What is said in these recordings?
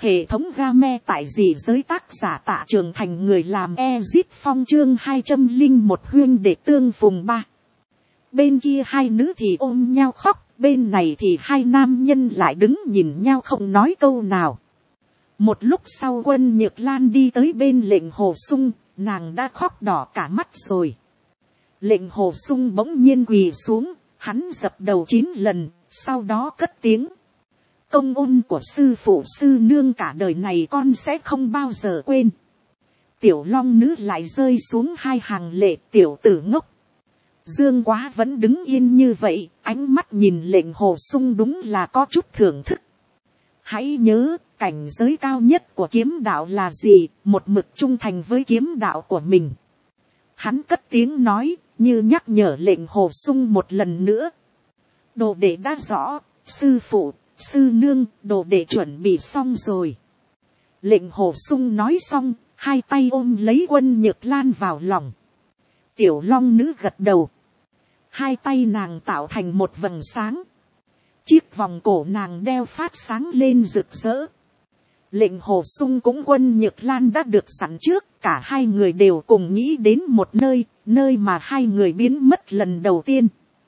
Hệ thống game tại dị giới tác giả Tạ Trường Thành, người làm Ezit Phong, chương 201 huyên để tương phùng 3. Bên kia hai nữ thì ôm nhau khóc, bên này thì hai nam nhân lại đứng nhìn nhau không nói câu nào. Một lúc sau Quân Nhược Lan đi tới bên Lệnh Hồ Sung, nàng đã khóc đỏ cả mắt rồi. Lệnh Hồ Sung bỗng nhiên quỳ xuống, hắn dập đầu 9 lần, sau đó cất tiếng. Công ơn của sư phụ sư nương cả đời này con sẽ không bao giờ quên. Tiểu long nữ lại rơi xuống hai hàng lệ. Tiểu tử ngốc. Dương Quá vẫn đứng yên như vậy, ánh mắt nhìn Lệnh Hồ Sung đúng là có chút thưởng thức. Hãy nhớ, cảnh giới cao nhất của kiếm đạo là gì? Một mực trung thành với kiếm đạo của mình. Hắn cất tiếng nói, như nhắc nhở Lệnh Hồ Sung một lần nữa. Đồ đệ đã rõ, sư phụ, sư nương, đồ đệ chuẩn bị xong rồi. Lệnh Hồ Sung nói xong, hai tay ôm lấy Quân Nhược Lan vào lòng. Tiểu long nữ gật đầu. Hai tay nàng tạo thành một vầng sáng. Chiếc vòng cổ nàng đeo phát sáng lên rực rỡ. Lệnh Hồ Sung cũng Quân Nhược Lan đã được sẵn trước. Cả hai người đều cùng nghĩ đến một nơi, nơi mà hai người biến mất lần đầu tiên.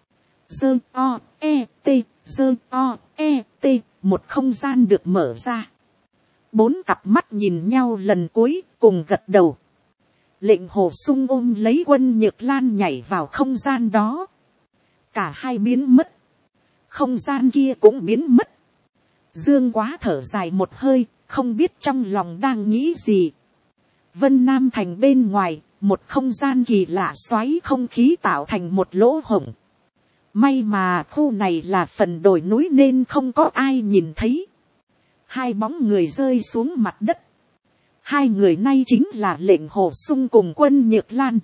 Dơ o e t, dơ o e t, một không gian được mở ra. 4 cặp mắt nhìn nhau lần cuối, cùng gật đầu. Lệnh Hồ Sung ôm lấy Quân Nhược Lan nhảy vào không gian đó. Cả hai biến mất. Không gian kia cũng biến mất. Dương Quá thở dài một hơi, không biết trong lòng đang nghĩ gì. Vân Nam Thành bên ngoài, một không gian kỳ lạ xoáy không khí tạo thành một lỗ hổng. May mà khu này là phần đồi núi nên không có ai nhìn thấy. Hai bóng người rơi xuống mặt đất. Hai người này chính là Lệnh Hồ Sung cùng Quân Nhược Lan.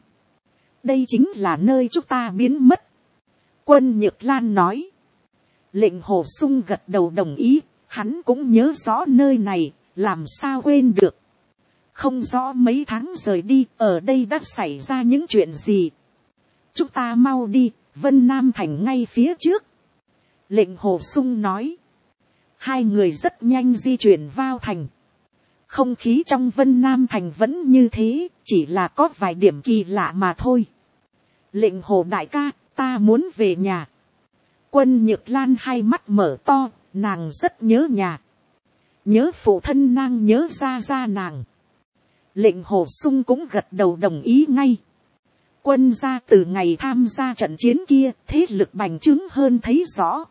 Đây chính là nơi chúng ta biến mất. Quân Nhược Lan nói. Lệnh Hồ Sung gật đầu đồng ý. Hắn cũng nhớ rõ nơi này, làm sao quên được. Không rõ mấy tháng rời đi, ở đây đã xảy ra những chuyện gì. Chúng ta mau đi. Vân Nam Thành ngay phía trước. Lệnh Hồ Sung nói. Hai người rất nhanh di chuyển vào thành. Không khí trong Vân Nam Thành vẫn như thế, chỉ là có vài điểm kỳ lạ mà thôi. Lệnh Hồ đại ca, ta muốn về nhà. Quân Nhược Lan hai mắt mở to, nàng rất nhớ nhà. Nhớ phụ thân nàng, nhớ ra nàng. Lệnh Hồ Sung cũng gật đầu đồng ý ngay. Quân gia từ ngày tham gia trận chiến kia, thế lực bành trướng hơn thấy rõ.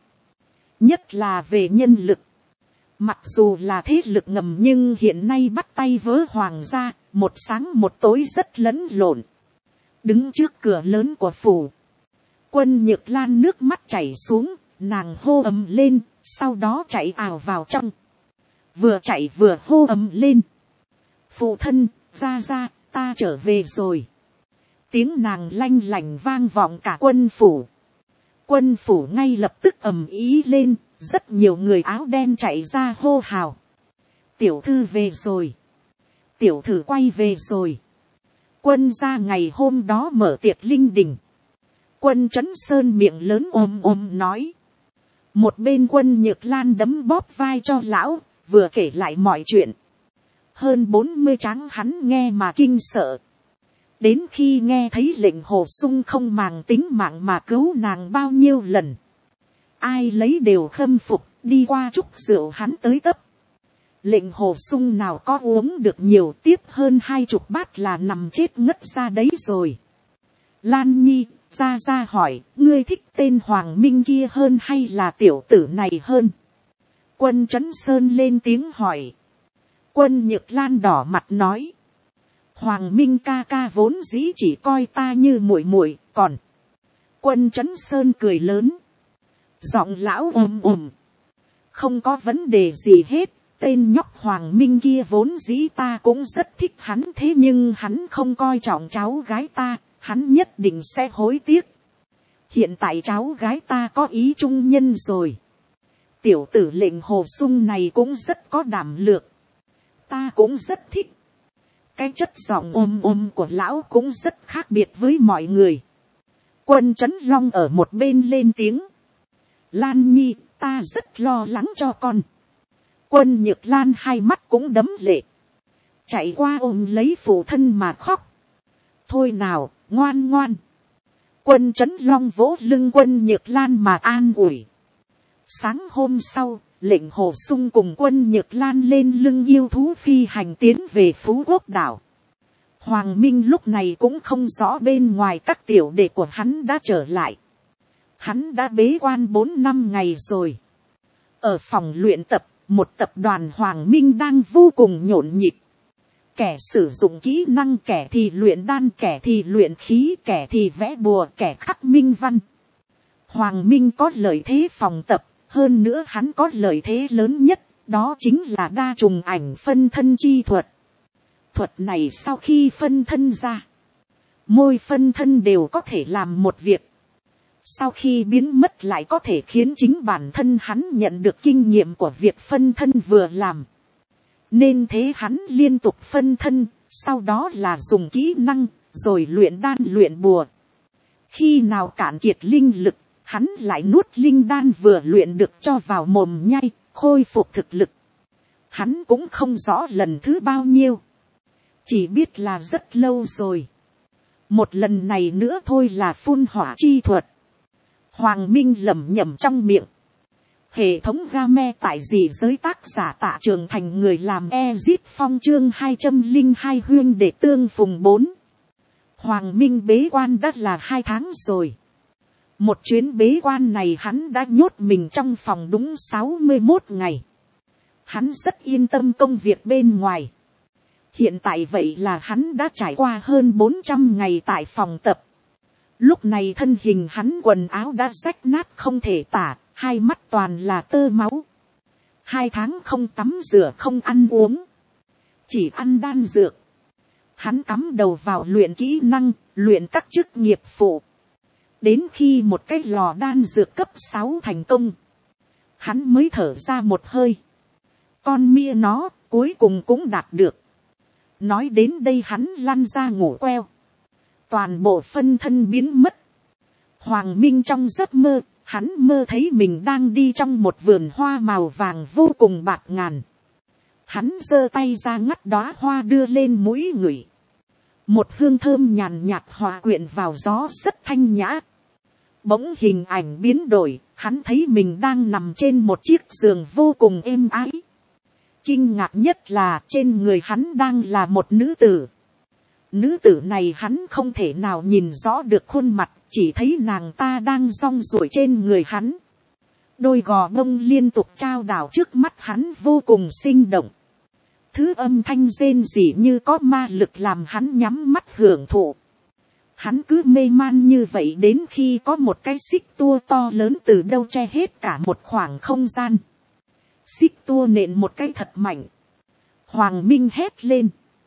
Nhất là về nhân lực. Mặc dù là thế lực ngầm nhưng hiện nay bắt tay với hoàng gia, một sáng một tối rất lẫn lộn. Đứng trước cửa lớn của phủ. Quân Nhược Lan nước mắt chảy xuống, nàng hô ầm lên, sau đó chạy ào vào trong. Vừa chạy vừa hô ầm lên. Phụ thân, ra, ta trở về rồi. Tiếng nàng lanh lảnh vang vọng cả quân phủ. Quân phủ ngay lập tức ầm ĩ lên, rất nhiều người áo đen chạy ra hô hào. Tiểu thư về rồi. Tiểu thư quay về rồi. Quân gia ngày hôm đó mở tiệc linh đình. Quân Trấn Sơn miệng lớn ôm nói. Một bên Quân Nhược Lan đấm bóp vai cho lão, vừa kể lại mọi chuyện. Hơn 40 tráng hắn nghe mà kinh sợ. Đến khi nghe thấy Lệnh Hồ Sung không màng tính mạng mà cứu nàng bao nhiêu lần. Ai lấy đều khâm phục, đi qua chúc rượu hắn tới tấp. Lệnh Hồ Sung nào có uống được nhiều, tiếp hơn 20 bát là nằm chết ngất ra đấy rồi. Lan Nhi, ra hỏi, ngươi thích tên Hoàng Minh kia hơn hay là tiểu tử này hơn? Quân Trấn Sơn lên tiếng hỏi. Quân Nhược Lan đỏ mặt nói. Hoàng Minh ca ca vốn dĩ chỉ coi ta như muội muội, còn. Quân Trấn Sơn cười lớn. Giọng lão ồm. Không có vấn đề gì hết, tên nhóc Hoàng Minh kia vốn dĩ ta cũng rất thích hắn, thế nhưng hắn không coi trọng cháu gái ta, hắn nhất định sẽ hối tiếc. Hiện tại cháu gái ta có ý trung nhân rồi. Tiểu tử Lệnh Hồ Sung này cũng rất có đảm lược. Ta cũng rất thích. Cái chất giọng ôm của lão cũng rất khác biệt với mọi người. Quân Trấn Long ở một bên lên tiếng. Lan Nhi, ta rất lo lắng cho con. Quân Nhược Lan hai mắt cũng đẫm lệ, chạy qua ôm lấy phụ thân mà khóc. Thôi nào, ngoan ngoan. Quân Trấn Long vỗ lưng Quân Nhược Lan mà an ủi. Sáng hôm sau, lệnh Hồ Sung cùng Quân Nhược Lan lên lưng yêu thú phi hành tiến về Phú Quốc đảo. Hoàng Minh lúc này cũng không rõ bên ngoài các tiểu đệ của hắn đã trở lại. Hắn đã bế quan 4 năm ngày rồi. Ở phòng luyện tập, một tập đoàn Hoàng Minh đang vô cùng nhộn nhịp. Kẻ sử dụng kỹ năng, kẻ thì luyện đan, kẻ thì luyện khí, kẻ thì vẽ bùa, kẻ khắc minh văn. Hoàng Minh có lợi thế phòng tập, hơn nữa hắn có lợi thế lớn nhất, đó chính là đa trùng ảnh phân thân chi thuật. Thuật này sau khi phân thân ra, mỗi phân thân đều có thể làm một việc. Sau khi biến mất lại có thể khiến chính bản thân hắn nhận được kinh nghiệm của việc phân thân vừa làm. Nên thế hắn liên tục phân thân, sau đó là dùng kỹ năng, rồi luyện đan luyện bùa. Khi nào cạn kiệt linh lực, hắn lại nuốt linh đan vừa luyện được cho vào mồm nhai, khôi phục thực lực. Hắn cũng không rõ lần thứ bao nhiêu, chỉ biết là rất lâu rồi. Một lần này nữa thôi là phun hỏa chi thuật. Hoàng Minh lẩm nhẩm trong miệng. Hệ thống game tại dị giới, tác giả Tạ Trường Thành, người làm Ezit Phong, chương 202 huyên để tương phùng 4. Hoàng Minh bế quan đã là 2 tháng rồi. Một chuyến bế quan này hắn đã nhốt mình trong phòng đúng 61 ngày. Hắn rất yên tâm công việc bên ngoài. Hiện tại vậy là hắn đã trải qua hơn 400 ngày tại phòng tập. Lúc này thân hình hắn quần áo đã rách nát không thể tả, hai mắt toàn là tơ máu. 2 tháng không tắm rửa không ăn uống, chỉ ăn đan dược. Hắn cắm đầu vào luyện kỹ năng, luyện các chức nghiệp phụ. Đến khi một cái lò đan dược cấp 6 thành công, hắn mới thở ra một hơi. Con mia nó, cuối cùng cũng đạt được. Nói đến đây hắn lăn ra ngủ queo. Toàn bộ phân thân biến mất. Hoàng Minh trong giấc mơ, hắn mơ thấy mình đang đi trong một vườn hoa màu vàng vô cùng bạt ngàn. Hắn giơ tay ra ngắt đóa hoa đưa lên mũi ngửi. Một hương thơm nhàn nhạt hòa quyện vào gió rất thanh nhã. Bỗng hình ảnh biến đổi, hắn thấy mình đang nằm trên một chiếc giường vô cùng êm ái. Kinh ngạc nhất là trên người hắn đang là một nữ tử. Nữ tử này hắn không thể nào nhìn rõ được khuôn mặt, chỉ thấy nàng ta đang rong ruổi trên người hắn. Đôi gò bông liên tục trao đảo trước mắt hắn vô cùng sinh động. Thứ âm thanh rên rỉ như có ma lực làm hắn nhắm mắt hưởng thụ. Hắn cứ mê man như vậy đến khi có một cái xích tua to lớn từ đâu che hết cả một khoảng không gian. Xích tua nện một cái thật mạnh. Hoàng Minh hét lên.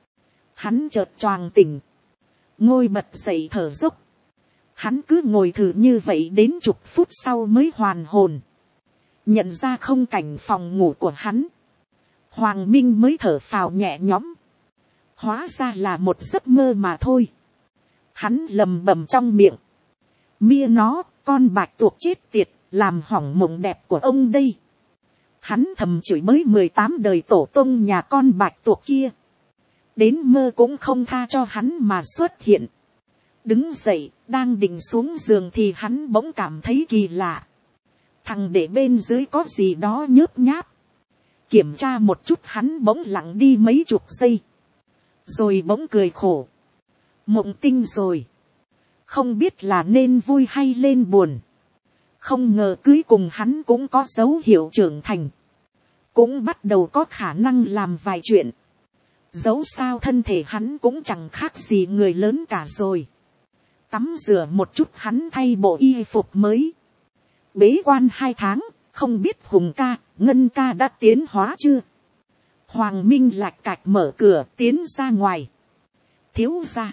Hắn chợt choàng tỉnh. Ngồi bật dậy thở dốc. Hắn cứ ngồi thử như vậy đến chục phút sau mới hoàn hồn. Nhận ra không cảnh phòng ngủ của hắn. Hoàng Minh mới thở phào nhẹ nhõm. Hóa ra là một giấc mơ mà thôi. Hắn lầm bầm trong miệng. Mia nó, con bạch tuộc chết tiệt, làm hỏng mộng đẹp của ông đây. Hắn thầm chửi mới 18 đời tổ tông nhà con bạch tuộc kia. Đến mơ cũng không tha cho hắn mà xuất hiện. Đứng dậy, đang định xuống giường thì hắn bỗng cảm thấy kỳ lạ. Thằng để bên dưới có gì đó nhớp nháp. Kiểm tra một chút hắn bỗng lặng đi mấy chục giây. Rồi bỗng cười khổ. Mộng tinh rồi. Không biết là nên vui hay lên buồn. Không ngờ cuối cùng hắn cũng có dấu hiệu trưởng thành. Cũng bắt đầu có khả năng làm vài chuyện. Dẫu sao thân thể hắn cũng chẳng khác gì người lớn cả rồi. Tắm rửa một chút hắn thay bộ y phục mới. Bế quan 2 tháng, không biết Hùng ca, Ngân ca đã tiến hóa chưa? Hoàng Minh lạch cạch mở cửa tiến ra ngoài. Thiếu gia.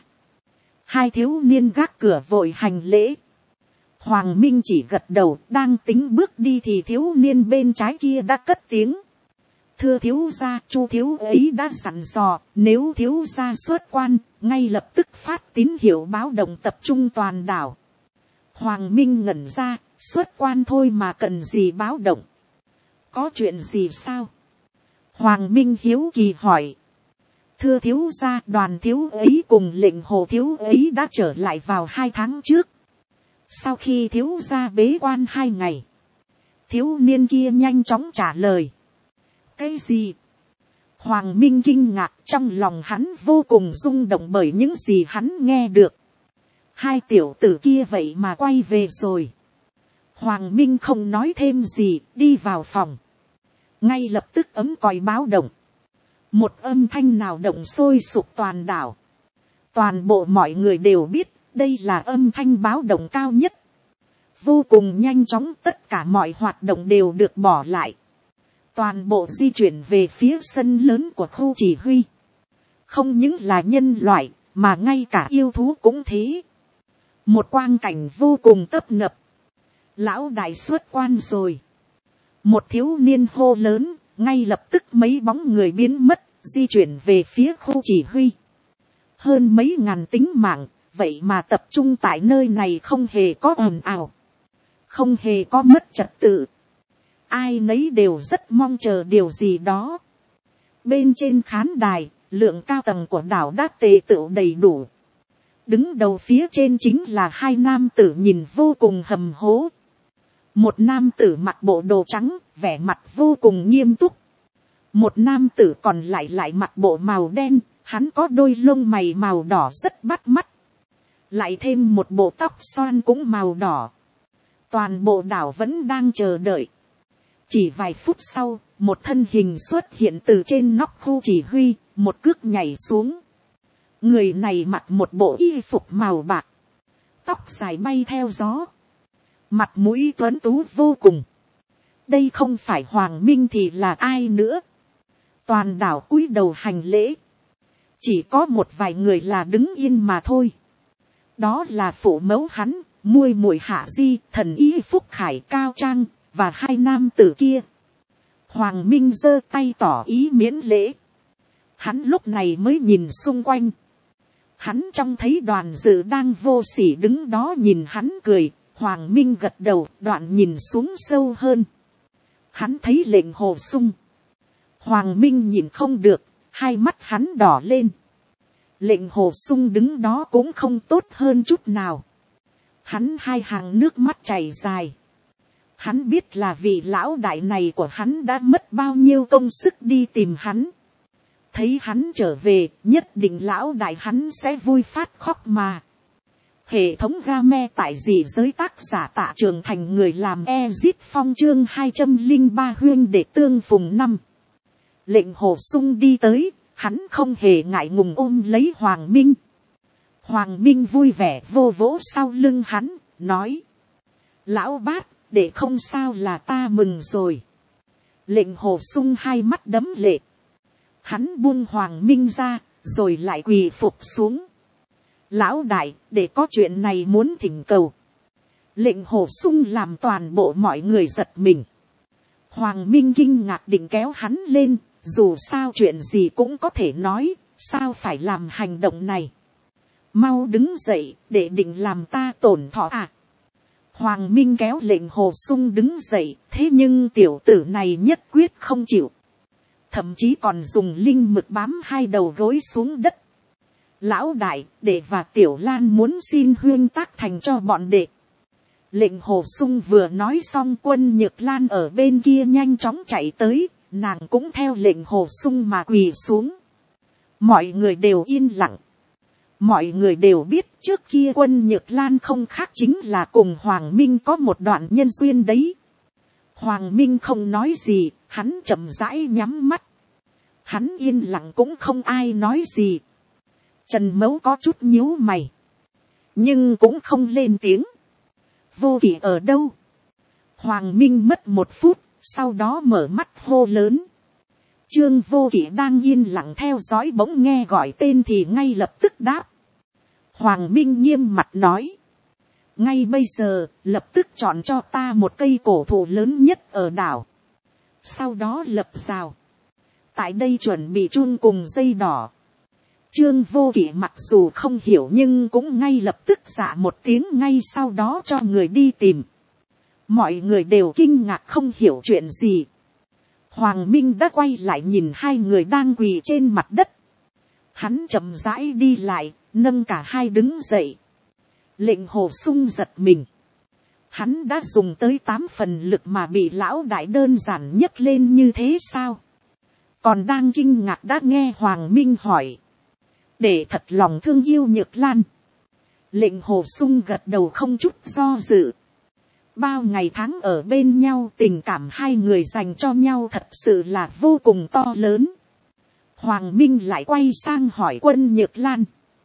2 thiếu niên gác cửa vội hành lễ. Hoàng Minh chỉ gật đầu, đang tính bước đi thì thiếu niên bên trái kia đã cất tiếng. Thưa thiếu gia, Chu thiếu ấy đã dặn dò, nếu thiếu gia xuất quan, ngay lập tức phát tín hiệu báo động tập trung toàn đảo. Hoàng Minh ngẩn ra, xuất quan thôi mà cần gì báo động? Có chuyện gì sao? Hoàng Minh hiếu kỳ hỏi. Thưa thiếu gia, đoàn thiếu ấy cùng lệnh hồ thiếu ấy đã trở lại vào 2 tháng trước. Sau khi thiếu gia bế quan 2 ngày. Thiếu niên kia nhanh chóng trả lời. Cái gì? Hoàng Minh kinh ngạc, trong lòng hắn vô cùng rung động bởi những gì hắn nghe được. 2 tiểu tử kia vậy mà quay về rồi. Hoàng Minh không nói thêm gì, đi vào phòng. Ngay lập tức ấm còi báo động. Một âm thanh nào động sôi sục toàn đảo. Toàn bộ mọi người đều biết, đây là âm thanh báo động cao nhất. Vô cùng nhanh chóng, tất cả mọi hoạt động đều được bỏ lại. Toàn bộ di chuyển về phía sân lớn của khu chỉ huy. Không những là nhân loại, mà ngay cả yêu thú cũng thế. Một quang cảnh vô cùng tấp nập. Lão đại xuất quan rồi. Một thiếu niên hô lớn, ngay lập tức mấy bóng người biến mất, di chuyển về phía khu chỉ huy. Hơn mấy ngàn tính mạng, vậy mà tập trung tại nơi này không hề có ồn ào. Không hề có mất trật tự. Ai nấy đều rất mong chờ điều gì đó. Bên trên khán đài, lượng cao tầng của đảo đã tề tựu đầy đủ. Đứng đầu phía trên chính là 2 nam tử nhìn vô cùng hầm hố. Một nam tử mặc bộ đồ trắng, vẻ mặt vô cùng nghiêm túc. Một nam tử còn lại mặc bộ màu đen, hắn có đôi lông mày màu đỏ rất bắt mắt. Lại thêm một bộ tóc xoăn cũng màu đỏ. Toàn bộ đảo vẫn đang chờ đợi. Chỉ vài phút sau, một thân hình xuất hiện từ trên nóc khu chỉ huy, một cước nhảy xuống. Người này mặc một bộ y phục màu bạc. Tóc dài bay theo gió. Mặt mũi tuấn tú vô cùng. Đây không phải Hoàng Minh thì là ai nữa. Toàn đảo cúi đầu hành lễ. Chỉ có một vài người là đứng yên mà thôi. Đó là phụ mẫu hắn, muội muội Hạ Di, thần y Phúc Khải Cao Trang, và 2 nam tử kia. Hoàng Minh giơ tay tỏ ý miễn lễ. Hắn lúc này mới nhìn xung quanh. Hắn trông thấy Đoàn Dự đang vô sỉ đứng đó nhìn hắn cười. Hoàng Minh gật đầu, đoạn nhìn xuống sâu hơn. Hắn thấy lệnh Hồ Sung. Hoàng Minh nhìn không được, 2 mắt hắn đỏ lên. Lệnh Hồ Sung đứng đó cũng không tốt hơn chút nào. Hắn 2 hàng nước mắt chảy dài. Hắn biết là vị lão đại này của hắn đã mất bao nhiêu công sức đi tìm hắn. Thấy hắn trở về, nhất định lão đại hắn sẽ vui phát khóc mà. Hệ thống game tại dị giới, tác giả Tạ Trường Thành, người làm Ezit Phong, chương 203 huyên để tương phùng 5. Lệnh Hồ Sung đi tới, hắn không hề ngại ngùng ôm lấy Hoàng Minh. Hoàng Minh vui vẻ vô vỗ sau lưng hắn, nói. Lão bát, để không sao là ta mừng rồi. Lệnh Hồ Sung 2 mắt đẫm lệ. Hắn buông Hoàng Minh ra, rồi lại quỳ phục xuống. Lão đại, để có chuyện này muốn thỉnh cầu. Lệnh Hồ Sung làm toàn bộ mọi người giật mình. Hoàng Minh kinh ngạc định kéo hắn lên, dù sao chuyện gì cũng có thể nói, sao phải làm hành động này. Mau đứng dậy, để định làm ta tổn thọ à. Hoàng Minh kéo lệnh Hồ Sung đứng dậy, thế nhưng tiểu tử này nhất quyết không chịu. Thậm chí còn dùng linh mực bám 2 đầu gối xuống đất. Lão đại, đệ và Tiểu Lan muốn xin huyên tác thành cho bọn đệ. Lệnh Hồ Sung vừa nói xong, Quân Nhược Lan ở bên kia nhanh chóng chạy tới, nàng cũng theo lệnh Hồ Sung mà quỳ xuống. Mọi người đều yên lặng. Mọi người đều biết trước kia Quân Nhược Lan không khác chính là cùng Hoàng Minh có một đoạn nhân duyên đấy. Hoàng Minh không nói gì, hắn chậm rãi nhắm mắt. Hắn yên lặng cũng không ai nói gì. Trần Mấu có chút nhíu mày, nhưng cũng không lên tiếng. Vô Kỵ ở đâu? Hoàng Minh mất 1 phút, sau đó mở mắt hô lớn. Trương Vô Kỵ đang yên lặng theo dõi, bỗng nghe gọi tên thì ngay lập tức đáp. Hoàng Minh nghiêm mặt nói. Ngay bây giờ, lập tức chọn cho ta một cây cổ thụ lớn nhất ở đảo. Sau đó lập rào. Tại đây chuẩn bị chun cùng dây đỏ. Trương Vô Kỵ mặc dù không hiểu nhưng cũng ngay lập tức dạ một tiếng, ngay sau đó cho người đi tìm. Mọi người đều kinh ngạc không hiểu chuyện gì. Hoàng Minh đã quay lại nhìn hai người đang quỳ trên mặt đất. Hắn chậm rãi đi lại, nâng cả hai đứng dậy. Lệnh Hồ Sung giật mình. Hắn đã dùng tới 8 phần lực mà bị lão đại đơn giản nhấc lên như thế sao? Còn đang kinh ngạc đã nghe Hoàng Minh hỏi. Để thật lòng thương yêu Nhược Lan. Lệnh Hồ Sung gật đầu không chút do dự. Bao ngày tháng ở bên nhau, tình cảm hai người dành cho nhau thật sự là vô cùng to lớn. Hoàng Minh lại quay sang hỏi Quân Nhược Lan.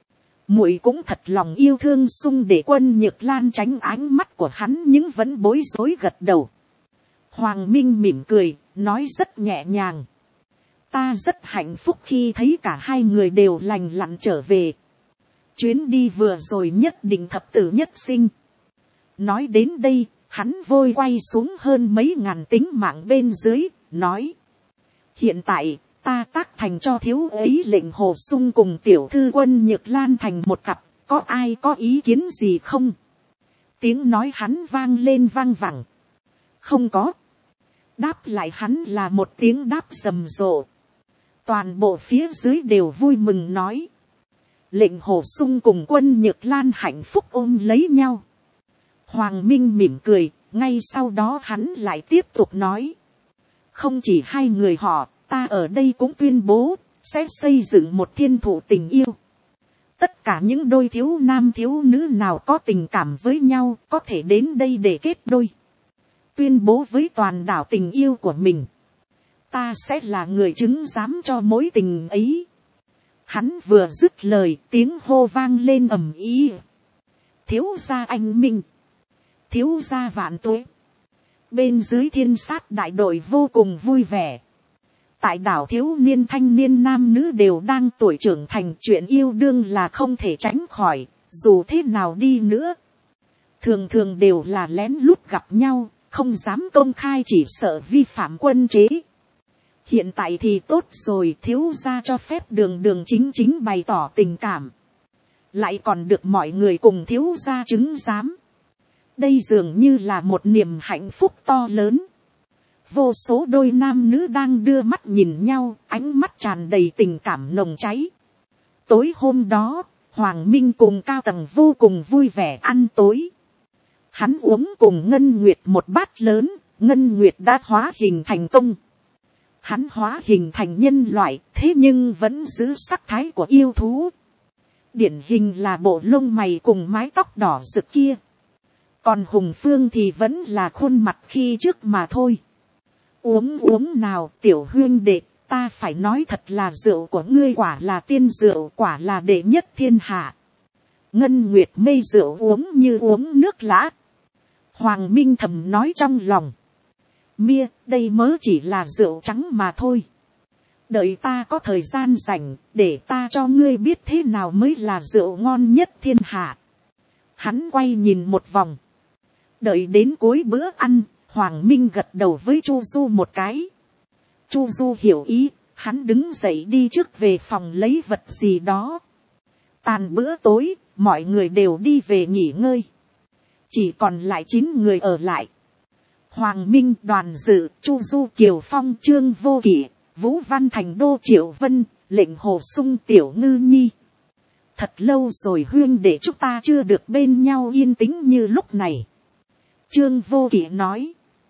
Muội cũng thật lòng yêu thương Sung, để Quân Nhược Lan tránh ánh mắt của hắn nhưng vẫn bối rối gật đầu. Hoàng Minh mỉm cười, nói rất nhẹ nhàng. Ta rất hạnh phúc khi thấy cả hai người đều lành lặn trở về. Chuyến đi vừa rồi nhất định thập tử nhất sinh. Nói đến đây, hắn vội quay xuống hơn mấy ngàn tính mạng bên dưới, nói. Hiện tại, ta tác thành cho thiếu ấy Lệnh Hồ Sung cùng tiểu thư Quân Nhược Lan thành một cặp, có ai có ý kiến gì không? Tiếng nói hắn vang lên vang vẳng. Không có. Đáp lại hắn là một tiếng đáp rầm rộ. Toàn bộ phía dưới đều vui mừng nói. Lệnh Hồ Sung cùng Quân Nhược Lan hạnh phúc ôm lấy nhau. Hoàng Minh mỉm cười, ngay sau đó hắn lại tiếp tục nói. Không chỉ hai người họ, ta ở đây cũng tuyên bố, sẽ xây dựng một thiên thụ tình yêu. Tất cả những đôi thiếu nam thiếu nữ nào có tình cảm với nhau, có thể đến đây để kết đôi. Tuyên bố với toàn đảo tình yêu của mình. Ta sẽ là người chứng giám cho mối tình ấy. Hắn vừa dứt lời, tiếng hô vang lên ầm ĩ. Thiếu gia anh minh. Thiếu gia vạn tuế. Bên dưới thiên sát đại đội vô cùng vui vẻ. Tại đảo thiếu niên thanh niên nam nữ đều đang tuổi trưởng thành, chuyện yêu đương là không thể tránh khỏi, dù thế nào đi nữa. Thường thường đều là lén lút gặp nhau, không dám công khai chỉ sợ vi phạm quân chế. Hiện tại thì tốt rồi, thiếu gia cho phép đường đường chính chính bày tỏ tình cảm. Lại còn được mọi người cùng thiếu gia chứng giám. Đây dường như là một niềm hạnh phúc to lớn. Vô số đôi nam nữ đang đưa mắt nhìn nhau, ánh mắt tràn đầy tình cảm nồng cháy. Tối hôm đó, Hoàng Minh cùng cao tầng vô cùng vui vẻ ăn tối. Hắn uống cùng Ngân Nguyệt một bát lớn, Ngân Nguyệt đã hóa hình thành công. Hắn hóa hình thành nhân loại, thế nhưng vẫn giữ sắc thái của yêu thú. Điển hình là bộ lông mày cùng mái tóc đỏ rực kia. Còn Hùng Phương thì vẫn là khuôn mặt khi trước mà thôi. Uống nào tiểu huyên đệ, ta phải nói thật là rượu của ngươi quả là tiên rượu, quả là đệ nhất thiên hạ. Ngân Nguyệt mê rượu uống như uống nước lã. Hoàng Minh thầm nói trong lòng. Mia, đây mới chỉ là rượu trắng mà thôi. Đợi ta có thời gian rảnh, để ta cho ngươi biết thế nào mới là rượu ngon nhất thiên hạ. Hắn quay nhìn một vòng. Đợi đến cuối bữa ăn, Hoàng Minh gật đầu với Chu Du một cái. Chu Du hiểu ý, hắn đứng dậy đi trước về phòng lấy vật gì đó. Tàn bữa tối, mọi người đều đi về nghỉ ngơi. Chỉ còn lại 9 người ở lại. Hoàng Minh, Đoàn Dự, Chu Du, Kiều Phong, Trương Vô Kỵ, Vũ Văn Thành Đô, Triệu Vân, Lệnh Hồ Sung, Tiểu Ngư Nhi. Thật lâu rồi huyên để chúng ta chưa được bên nhau yên tĩnh như lúc này. Trương Vô Kỵ nói.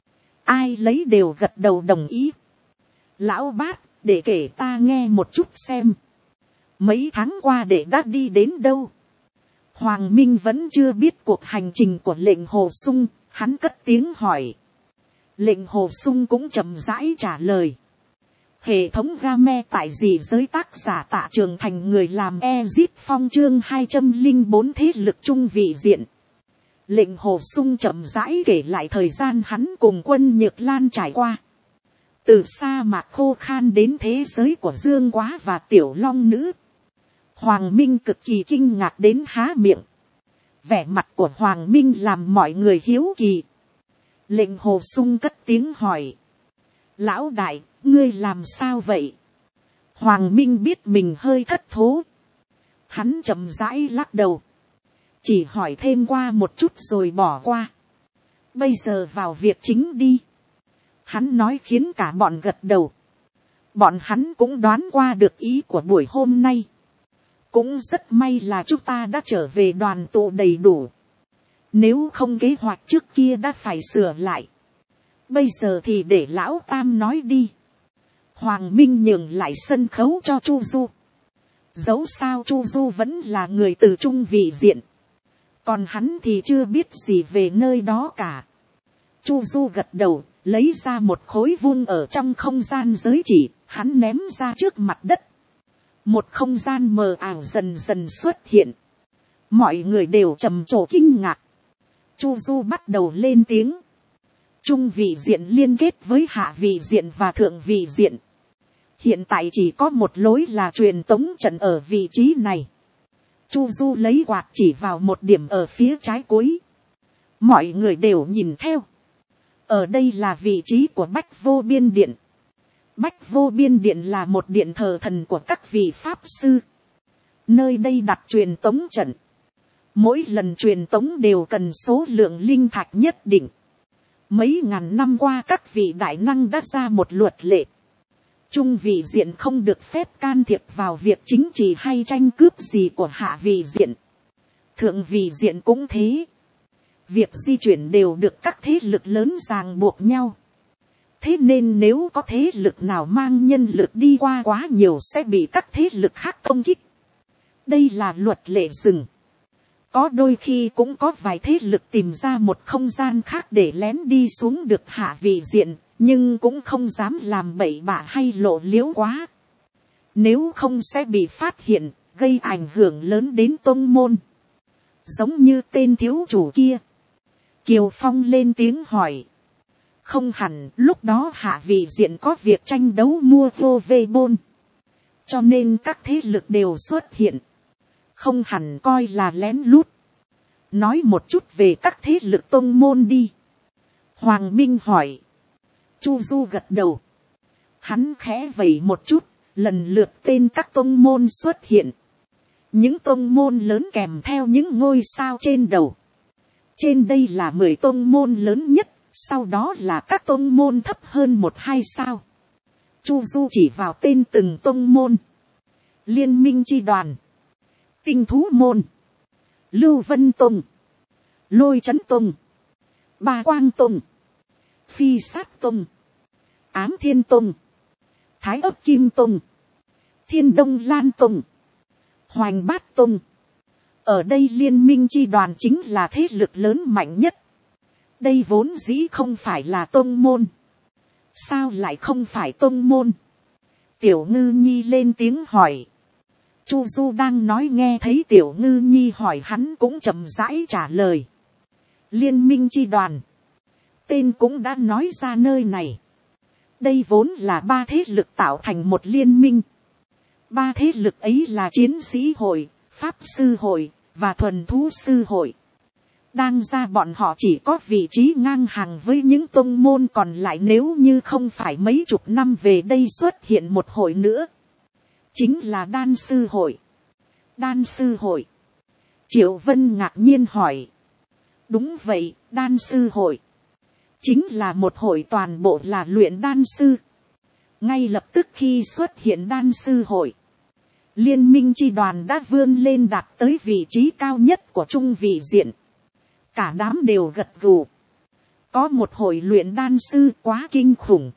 Ai lấy đều gật đầu đồng ý. Lão Bát, để kể ta nghe một chút xem. Mấy tháng qua đệ đã đi đến đâu? Hoàng Minh vẫn chưa biết cuộc hành trình của Lệnh Hồ Sung, hắn cất tiếng hỏi. Lệnh Hồ Sung cũng chậm rãi trả lời. Hệ thống game tại dị giới tác giả Tạ Trường Thành người làm Ezit Phong chương 204 thế lực trung vị diện. Lệnh Hồ Sung chậm rãi kể lại thời gian hắn cùng Quân Nhược Lan trải qua. Từ sa mạc khô khan đến thế giới của Dương Quá và Tiểu Long Nữ. Hoàng Minh cực kỳ kinh ngạc đến há miệng. Vẻ mặt của Hoàng Minh làm mọi người hiếu kỳ. Lệnh Hồ Sung cất tiếng hỏi. Lão đại, ngươi làm sao vậy? Hoàng Minh biết mình hơi thất thố. Hắn chậm rãi lắc đầu. Chỉ hỏi thêm qua một chút rồi bỏ qua. Bây giờ vào việc chính đi. Hắn nói khiến cả bọn gật đầu. Bọn hắn cũng đoán qua được ý của buổi hôm nay. Cũng rất may là chúng ta đã trở về đoàn tụ đầy đủ. Nếu không kế hoạch trước kia đã phải sửa lại. Bây giờ thì để lão Tam nói đi. Hoàng Minh nhường lại sân khấu cho Chu Du. Dẫu sao Chu Du vẫn là người từ Trung vị diện. Còn hắn thì chưa biết gì về nơi đó cả. Chu Du gật đầu, lấy ra một khối vuông ở trong không gian giới chỉ, hắn ném ra trước mặt đất. Một không gian mờ ảo dần dần xuất hiện. Mọi người đều trầm trồ kinh ngạc. Chu Du bắt đầu lên tiếng. Trung vị diện liên kết với hạ vị diện và thượng vị diện. Hiện tại chỉ có một lối là truyền tống trận ở vị trí này. Chu Du lấy quạt chỉ vào một điểm ở phía trái cuối. Mọi người đều nhìn theo. Ở đây là vị trí của Bách Vô Biên Điện. Bách Vô Biên Điện là một điện thờ thần của các vị pháp sư. Nơi đây đặt truyền tống trận. Mỗi lần truyền tống đều cần số lượng linh thạch nhất định. Mấy ngàn năm qua các vị đại năng đã ra một luật lệ. Trung vị diện không được phép can thiệp vào việc chính trị hay tranh cướp gì của hạ vị diện. Thượng vị diện cũng thế. Việc di chuyển đều được các thế lực lớn ràng buộc nhau. Thế nên nếu có thế lực nào mang nhân lực đi qua quá nhiều sẽ bị các thế lực khác công kích. Đây là luật lệ rừng. Có đôi khi cũng có vài thế lực tìm ra một không gian khác để lén đi xuống được hạ vị diện, nhưng cũng không dám làm bậy bạ hay lộ liễu quá. Nếu không sẽ bị phát hiện, gây ảnh hưởng lớn đến tông môn. Giống như tên thiếu chủ kia. Kiều Phong lên tiếng hỏi. Không hẳn, lúc đó hạ vị diện có việc tranh đấu mua vô vê bôn. Cho nên các thế lực đều xuất hiện. Không hẳn coi là lén lút. Nói một chút về các thế lực tông môn đi. Hoàng Minh hỏi. Chu Du gật đầu. Hắn khẽ vẩy một chút, lần lượt tên các tông môn xuất hiện. Những tông môn lớn kèm theo những ngôi sao trên đầu. Trên đây là 10 tông môn lớn nhất, sau đó là các tông môn thấp hơn 1-2 sao. Chu Du chỉ vào tên từng tông môn. Liên minh chi đoàn. Tinh thú môn. Lưu Vân Tông. Lôi Chấn Tông. Ba Quang Tông. Phi Sát Tông. Ám Thiên Tông. Thái Ấp Kim Tông. Thiên Đông Lan Tông. Hoành Bát Tông. Ở đây liên minh chi đoàn chính là thế lực lớn mạnh nhất. Đây vốn dĩ không phải là tông môn. Sao lại không phải tông môn? Tiểu Ngư Nhi lên tiếng hỏi. Chu Du đang nói nghe thấy Tiểu Ngư Nhi hỏi hắn cũng chậm rãi trả lời. Liên minh chi đoàn. Tên cũng đã nói ra nơi này. Đây vốn là 3 thế lực tạo thành một liên minh. 3 thế lực ấy là chiến sĩ hội, pháp sư hội, và thuần thú sư hội. Đang ra bọn họ chỉ có vị trí ngang hàng với những tông môn còn lại nếu như không phải mấy chục năm về đây xuất hiện một hội nữa. Chính là đan sư hội. Đan sư hội. Triệu Vân ngạc nhiên hỏi. Đúng vậy, đan sư hội. Chính là một hội toàn bộ là luyện đan sư. Ngay lập tức khi xuất hiện đan sư hội. Liên minh chi đoàn đã vươn lên đạt tới vị trí cao nhất của trung vị diện. Cả đám đều gật gù. Có một hội luyện đan sư quá kinh khủng.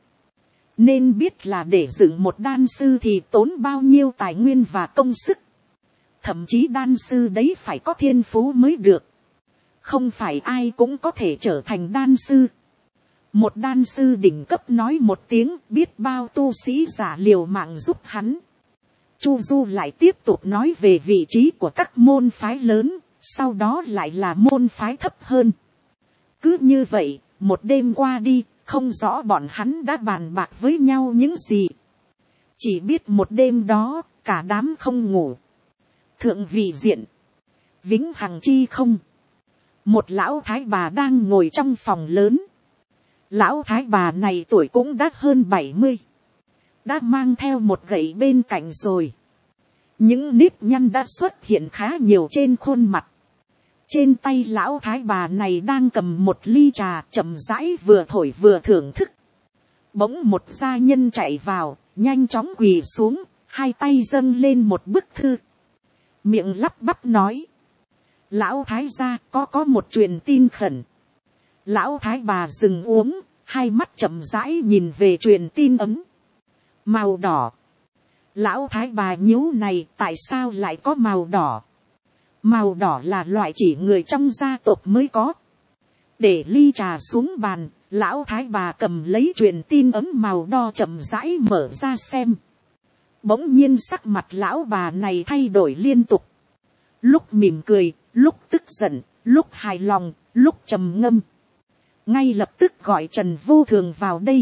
Nên biết là để dựng một đan sư thì tốn bao nhiêu tài nguyên và công sức. Thậm chí đan sư đấy phải có thiên phú mới được. Không phải ai cũng có thể trở thành đan sư. Một đan sư đỉnh cấp nói một tiếng biết bao tu sĩ giả liều mạng giúp hắn. Chu Du lại tiếp tục nói về vị trí của các môn phái lớn, sau đó lại là môn phái thấp hơn. Cứ như vậy, một đêm qua đi, không rõ bọn hắn đã bàn bạc với nhau những gì. Chỉ biết một đêm đó, cả đám không ngủ. Thượng vị diện. Vĩnh Hằng chi không. Một lão thái bà đang ngồi trong phòng lớn. Lão thái bà này tuổi cũng đã hơn 70. Đã mang theo một gậy bên cạnh rồi. Những nếp nhăn đã xuất hiện khá nhiều trên khuôn mặt. Trên tay lão thái bà này đang cầm một ly trà chậm rãi vừa thổi vừa thưởng thức. Bỗng một gia nhân chạy vào, nhanh chóng quỳ xuống, hai tay dâng lên một bức thư. Miệng lắp bắp nói. Lão thái gia có một truyền tin khẩn. Lão thái bà dừng uống, hai mắt chậm rãi nhìn về truyền tin ấm. Màu đỏ. Lão thái bà nhíu này, tại sao lại có màu đỏ? Màu đỏ là loại chỉ người trong gia tộc mới có. Để ly trà xuống bàn, lão thái bà cầm lấy truyền tin ấm màu đỏ chậm rãi mở ra xem. Bỗng nhiên sắc mặt lão bà này thay đổi liên tục. Lúc mỉm cười, lúc tức giận, lúc hài lòng, lúc trầm ngâm. Ngay lập tức gọi Trần Vô Thường vào đây.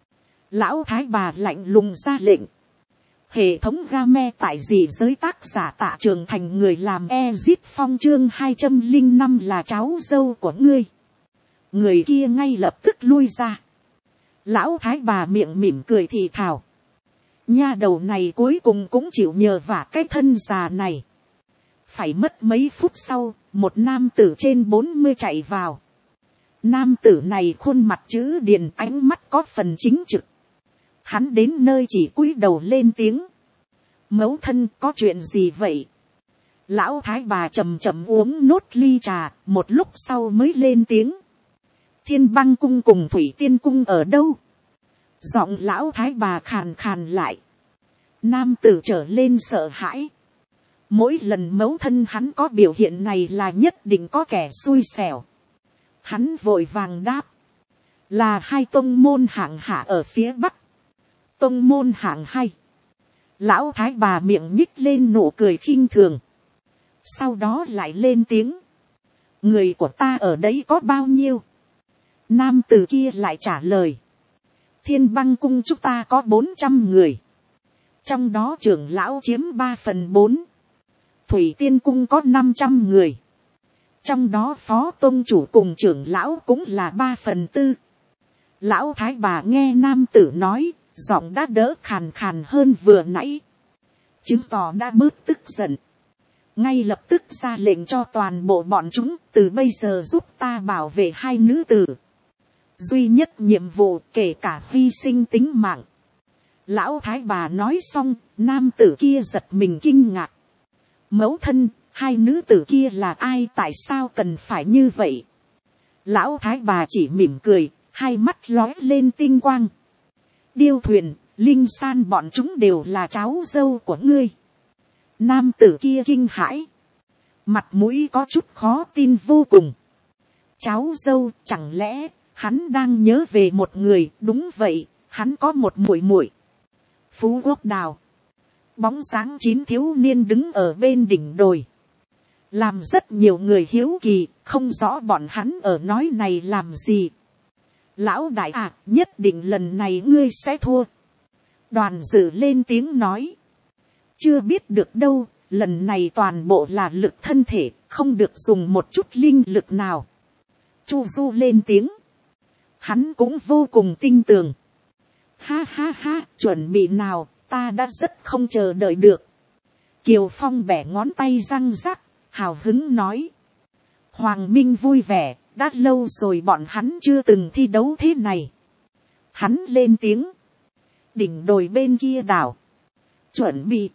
Lão thái bà lạnh lùng ra lệnh. Hệ thống game tại dị giới tác giả Tạ Trường Thành người làm Ezit Phong chương 205 là cháu dâu của ngươi. Người kia ngay lập tức lui ra. Lão thái bà miệng mỉm cười thì thào. Nha đầu này cuối cùng cũng chịu nhờ vả cái thân già này. Phải mất mấy phút sau, một nam tử trên 40 chạy vào. Nam tử này khuôn mặt chữ điền, ánh mắt có phần chính trực. Hắn đến nơi chỉ cúi đầu lên tiếng. Mẫu thân có chuyện gì vậy? Lão thái bà chậm chậm uống nốt ly trà, một lúc sau mới lên tiếng. Thiên Băng cung cùng Thủy Tiên cung ở đâu? Giọng lão thái bà khàn khàn lại. Nam tử trở lên sợ hãi. Mỗi lần mẫu thân hắn có biểu hiện này là nhất định có kẻ xui xẻo. Hắn vội vàng đáp. Là hai tông môn hạng hạ ở phía bắc. Tông môn hạng hai. Lão thái bà miệng nhích lên nụ cười khinh thường. Sau đó lại lên tiếng. Người của ta ở đấy có bao nhiêu? Nam tử kia lại trả lời. Thiên Băng cung chúng ta có 400 người. Trong đó trưởng lão chiếm 3/4. Thủy Tiên cung có 500 người. Trong đó phó tông chủ cùng trưởng lão cũng là 3/4. Lão thái bà nghe nam tử nói, giọng đã đỡ khàn khàn hơn vừa nãy. Chứng tỏ đã bớt tức giận. Ngay lập tức ra lệnh cho toàn bộ bọn chúng từ bây giờ giúp ta bảo vệ hai nữ tử. Duy nhất nhiệm vụ kể cả hy sinh tính mạng. Lão thái bà nói xong, nam tử kia giật mình kinh ngạc. Mẫu thân, hai nữ tử kia là ai, tại sao cần phải như vậy? Lão thái bà chỉ mỉm cười, hai mắt lóe lên tinh quang. Điêu Thuyền, Linh San bọn chúng đều là cháu dâu của ngươi. Nam tử kia kinh hãi. Mặt mũi có chút khó tin vô cùng. Cháu dâu, chẳng lẽ hắn đang nhớ về một người? Đúng vậy, hắn có một muội muội. Phú Quốc Đào. Bóng sáng 9 thiếu niên đứng ở bên đỉnh đồi. Làm rất nhiều người hiếu kỳ, không rõ bọn hắn ở nói này làm gì. Lão đại à, nhất định lần này ngươi sẽ thua. Đoàn dự lên tiếng nói. Chưa biết được đâu, lần này toàn bộ là lực thân thể, không được dùng một chút linh lực nào. Chu Du lên tiếng. Hắn cũng vô cùng tin tưởng. Ha ha ha, chuẩn bị nào, ta đã rất không chờ đợi được. Kiều Phong bẻ ngón tay răng rắc, hào hứng nói. Hoàng Minh vui vẻ, đã lâu rồi bọn hắn chưa từng thi đấu thế này. Hắn lên tiếng. Đỉnh đồi bên kia đảo. Chuẩn bị.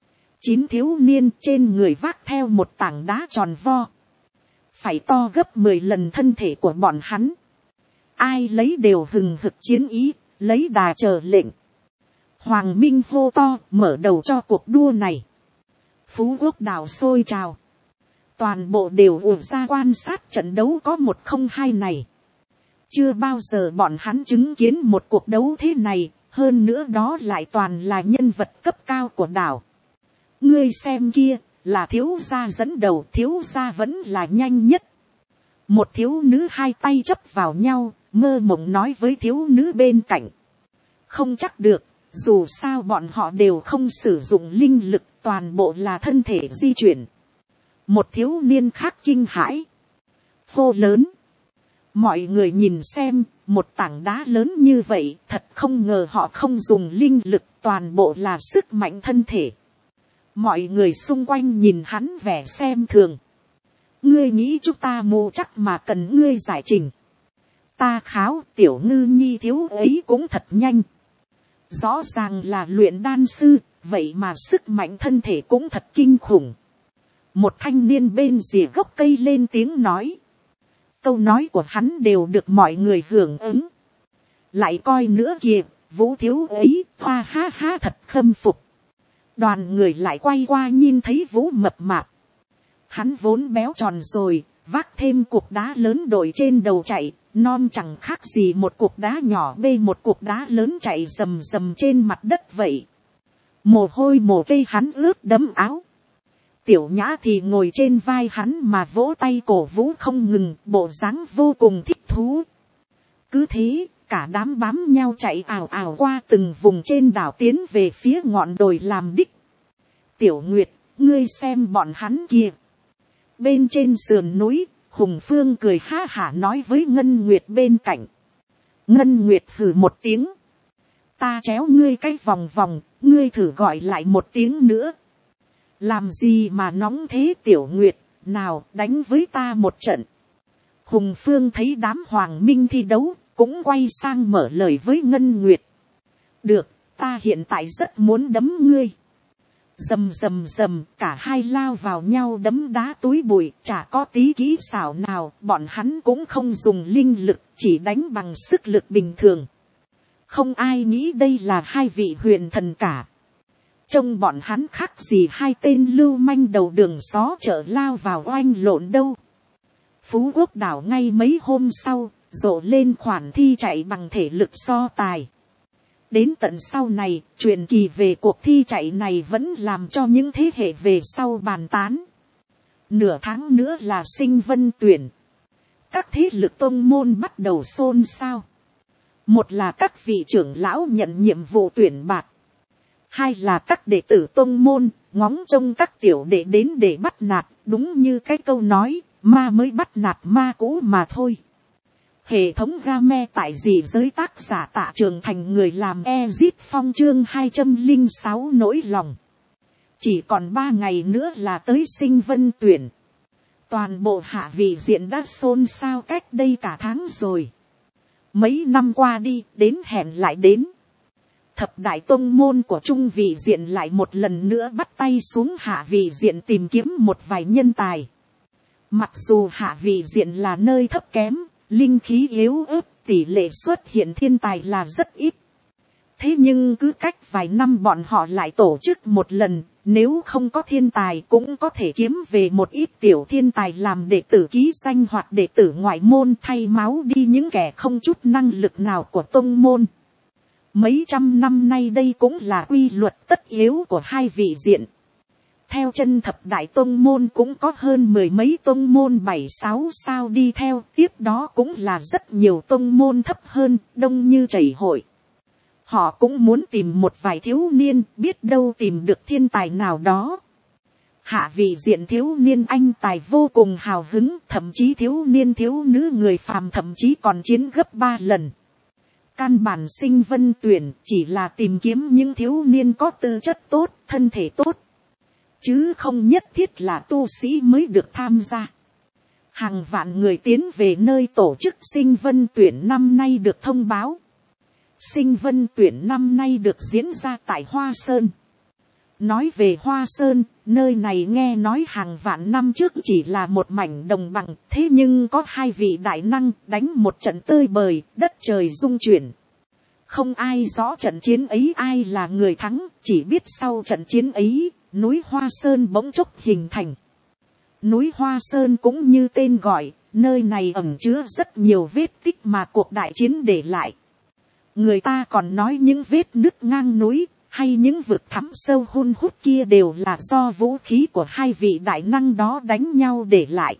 9 thiếu niên trên người vác theo một tảng đá tròn vo. Phải to gấp 10 lần thân thể của bọn hắn. Ai lấy đều hừng hực chiến ý, lấy đà chờ lệnh. Hoàng Minh hô to, mở đầu cho cuộc đua này. Phú Quốc đảo sôi trào. Toàn bộ đều ùa ra quan sát trận đấu có 1-0-2 này. Chưa bao giờ bọn hắn chứng kiến một cuộc đấu thế này, hơn nữa đó lại toàn là nhân vật cấp cao của đảo. Ngươi xem kia, là thiếu gia dẫn đầu, thiếu gia vẫn là nhanh nhất. Một thiếu nữ hai tay chấp vào nhau, mơ mộng nói với thiếu nữ bên cạnh. Không chắc được, dù sao bọn họ đều không sử dụng linh lực, toàn bộ là thân thể di chuyển. Một thiếu niên khác kinh hãi. Hô lớn. Mọi người nhìn xem, một tảng đá lớn như vậy, thật không ngờ họ không dùng linh lực, toàn bộ là sức mạnh thân thể. Mọi người xung quanh nhìn hắn vẻ xem thường. Ngươi nghĩ chúng ta mù chắc mà cần ngươi giải trình. ta kháo, tiểu ngư nhi thiếu ấy cũng thật nhanh. Rõ ràng là luyện đan sư, vậy mà sức mạnh thân thể cũng thật kinh khủng. Một thanh niên bên rìa gốc cây lên tiếng nói. Câu nói của hắn đều được mọi người hưởng ứng. Lại coi nữa kìa, Vũ thiếu ấy, hoa ha ha thật khâm phục. Đoàn người lại quay qua nhìn thấy Vũ mập mạp. Hắn vốn béo tròn rồi, vác thêm cục đá lớn đội trên đầu chạy, non chẳng khác gì một cục đá nhỏ bê một cục đá lớn chạy rầm rầm trên mặt đất vậy. Mồ hôi mồ vê hắn ướt đẫm áo. Tiểu Nhã thì ngồi trên vai hắn mà vỗ tay cổ vũ không ngừng, bộ dáng vô cùng thích thú. Cứ thế, cả đám bám nhau chạy ào ào qua từng vùng trên đảo tiến về phía ngọn đồi làm đích. Tiểu Nguyệt, ngươi xem bọn hắn kìa. Bên trên sườn núi, Hùng Phương cười ha hả nói với Ngân Nguyệt bên cạnh. Ngân Nguyệt hừ một tiếng. Ta chéo ngươi cái vòng vòng, ngươi thử gọi lại một tiếng nữa. Làm gì mà nóng thế Tiểu Nguyệt, nào đánh với ta một trận. Hùng Phương thấy đám hoàng minh thi đấu, cũng quay sang mở lời với Ngân Nguyệt. Được, ta hiện tại rất muốn đấm ngươi. Rầm rầm rầm, cả hai lao vào nhau đấm đá túi bụi, chả có tí kỹ xảo nào, bọn hắn cũng không dùng linh lực, chỉ đánh bằng sức lực bình thường. Không ai nghĩ đây là hai vị huyền thần cả. Trông bọn hắn khác gì hai tên lưu manh đầu đường xó chợ lao vào oanh lộn đâu. Phú Quốc đảo ngay mấy hôm sau, rộ lên khoản thi chạy bằng thể lực so tài. Đến tận sau này, truyền kỳ về cuộc thi chạy này vẫn làm cho những thế hệ về sau bàn tán. Nửa tháng nữa là sinh vân tuyển. Các thế lực tông môn bắt đầu xôn xao. Một là các vị trưởng lão nhận nhiệm vụ tuyển bạt. Hai là các đệ tử tông môn, ngóng trông các tiểu đệ đến để bắt nạt, đúng như cái câu nói, ma mới bắt nạt ma cũ mà thôi. Hệ thống game tại dị giới tác giả Tạ Trường Thành người làm Ezit Phong chương 206 nỗi lòng. Chỉ còn 3 ngày nữa là tới sinh vân tuyển. Toàn bộ hạ vị diện đã xôn xao cách đây cả tháng rồi. Mấy năm qua đi, đến hẹn lại đến. Thập đại tông môn của trung vị diện lại một lần nữa bắt tay xuống hạ vị diện tìm kiếm một vài nhân tài. Mặc dù hạ vị diện là nơi thấp kém, linh khí yếu ớt, tỷ lệ xuất hiện thiên tài là rất ít. Thế nhưng cứ cách vài năm bọn họ lại tổ chức một lần, nếu không có thiên tài cũng có thể kiếm về một ít tiểu thiên tài làm đệ tử ký danh hoặc đệ tử ngoại môn thay máu đi những kẻ không chút năng lực nào của tông môn. Mấy trăm năm nay đây cũng là quy luật tất yếu của hai vị diện. Theo chân thập đại tông môn cũng có hơn 10 mấy tông môn 7-6 sao đi theo, tiếp đó cũng là rất nhiều tông môn thấp hơn, đông như chảy hội. Họ cũng muốn tìm một vài thiếu niên, biết đâu tìm được thiên tài nào đó. Hạ vị diện thiếu niên anh tài vô cùng hào hứng, thậm chí thiếu niên thiếu nữ người phàm thậm chí còn chiến gấp 3 lần. Căn bản sinh vân tuyển chỉ là tìm kiếm những thiếu niên có tư chất tốt, thân thể tốt. Chứ không nhất thiết là tu sĩ mới được tham gia. Hàng vạn người tiến về nơi tổ chức sinh vân tuyển năm nay được thông báo. Sinh vân tuyển năm nay được diễn ra tại Hoa Sơn. Nói về Hoa Sơn, nơi này nghe nói hàng vạn năm trước chỉ là một mảnh đồng bằng, thế nhưng có hai vị đại năng đánh một trận tơi bời, đất trời rung chuyển. Không ai rõ trận chiến ấy ai là người thắng, chỉ biết sau trận chiến ấy, núi Hoa Sơn bỗng chốc hình thành. Núi Hoa Sơn cũng như tên gọi, nơi này ẩn chứa rất nhiều vết tích mà cuộc đại chiến để lại. Người ta còn nói những vết nứt ngang núi, hay những vực thẳm sâu hun hút kia đều là do vũ khí của hai vị đại năng đó đánh nhau để lại.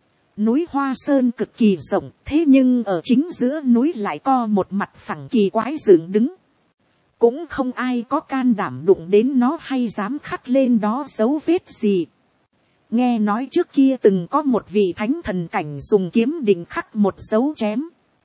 Núi Hoa Sơn cực kỳ rộng, thế nhưng ở chính giữa núi lại có một mặt phẳng kỳ quái dựng đứng. Cũng không ai có can đảm đụng đến nó hay dám khắc lên đó dấu vết gì. Nghe nói trước kia từng có một vị thánh thần cảnh dùng kiếm định khắc một dấu chém.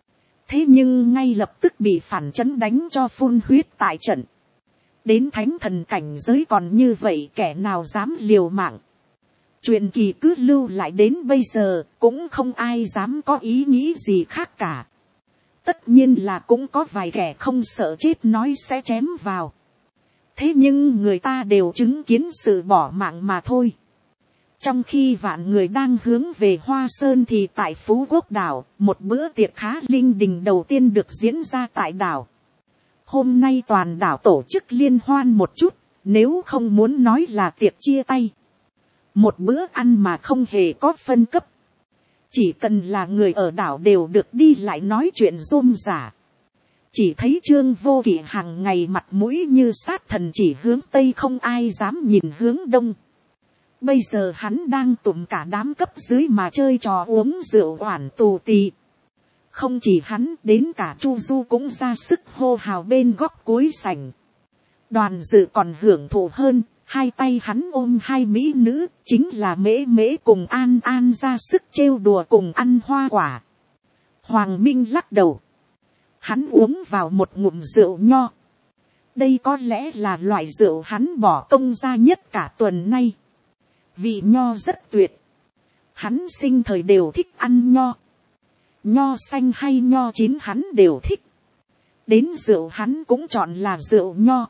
Thế nhưng ngay lập tức bị phản chấn đánh cho phun huyết tại trận. Đến thánh thần cảnh giới còn như vậy kẻ nào dám liều mạng. Truyền kỳ cứ lưu lại đến bây giờ cũng không ai dám có ý nghĩ gì khác cả. tất nhiên là cũng có vài kẻ không sợ chết nói sẽ chém vào. Thế nhưng người ta đều chứng kiến sự bỏ mạng mà thôi. Trong khi vạn người đang hướng về Hoa Sơn thì tại Phú Quốc đảo, một bữa tiệc khá linh đình đầu tiên được diễn ra tại đảo. Hôm nay toàn đảo tổ chức liên hoan một chút, nếu không muốn nói là tiệc chia tay. Một bữa ăn mà không hề có phân cấp. Chỉ cần là người ở đảo đều được đi lại nói chuyện rôm rả. Chỉ thấy Trương Vô Kỵ hàng ngày mặt mũi như sát thần, chỉ hướng Tây không ai dám nhìn hướng Đông. Bây giờ hắn đang tụm cả đám cấp dưới mà chơi trò uống rượu oản tù tì. Không chỉ hắn, đến cả Chu Du cũng ra sức hô hào bên góc cuối sảnh. Đoàn dự còn hưởng thụ hơn, hai tay hắn ôm hai mỹ nữ, chính là Mễ Mễ cùng An An ra sức trêu đùa cùng ăn hoa quả. Hoàng Minh lắc đầu. Hắn uống vào một ngụm rượu nho. Đây có lẽ là loại rượu hắn bỏ công ra nhất cả tuần nay. Vị nho rất tuyệt. Hắn sinh thời đều thích ăn nho. Nho xanh hay nho chín hắn đều thích. Đến rượu hắn cũng chọn là rượu nho.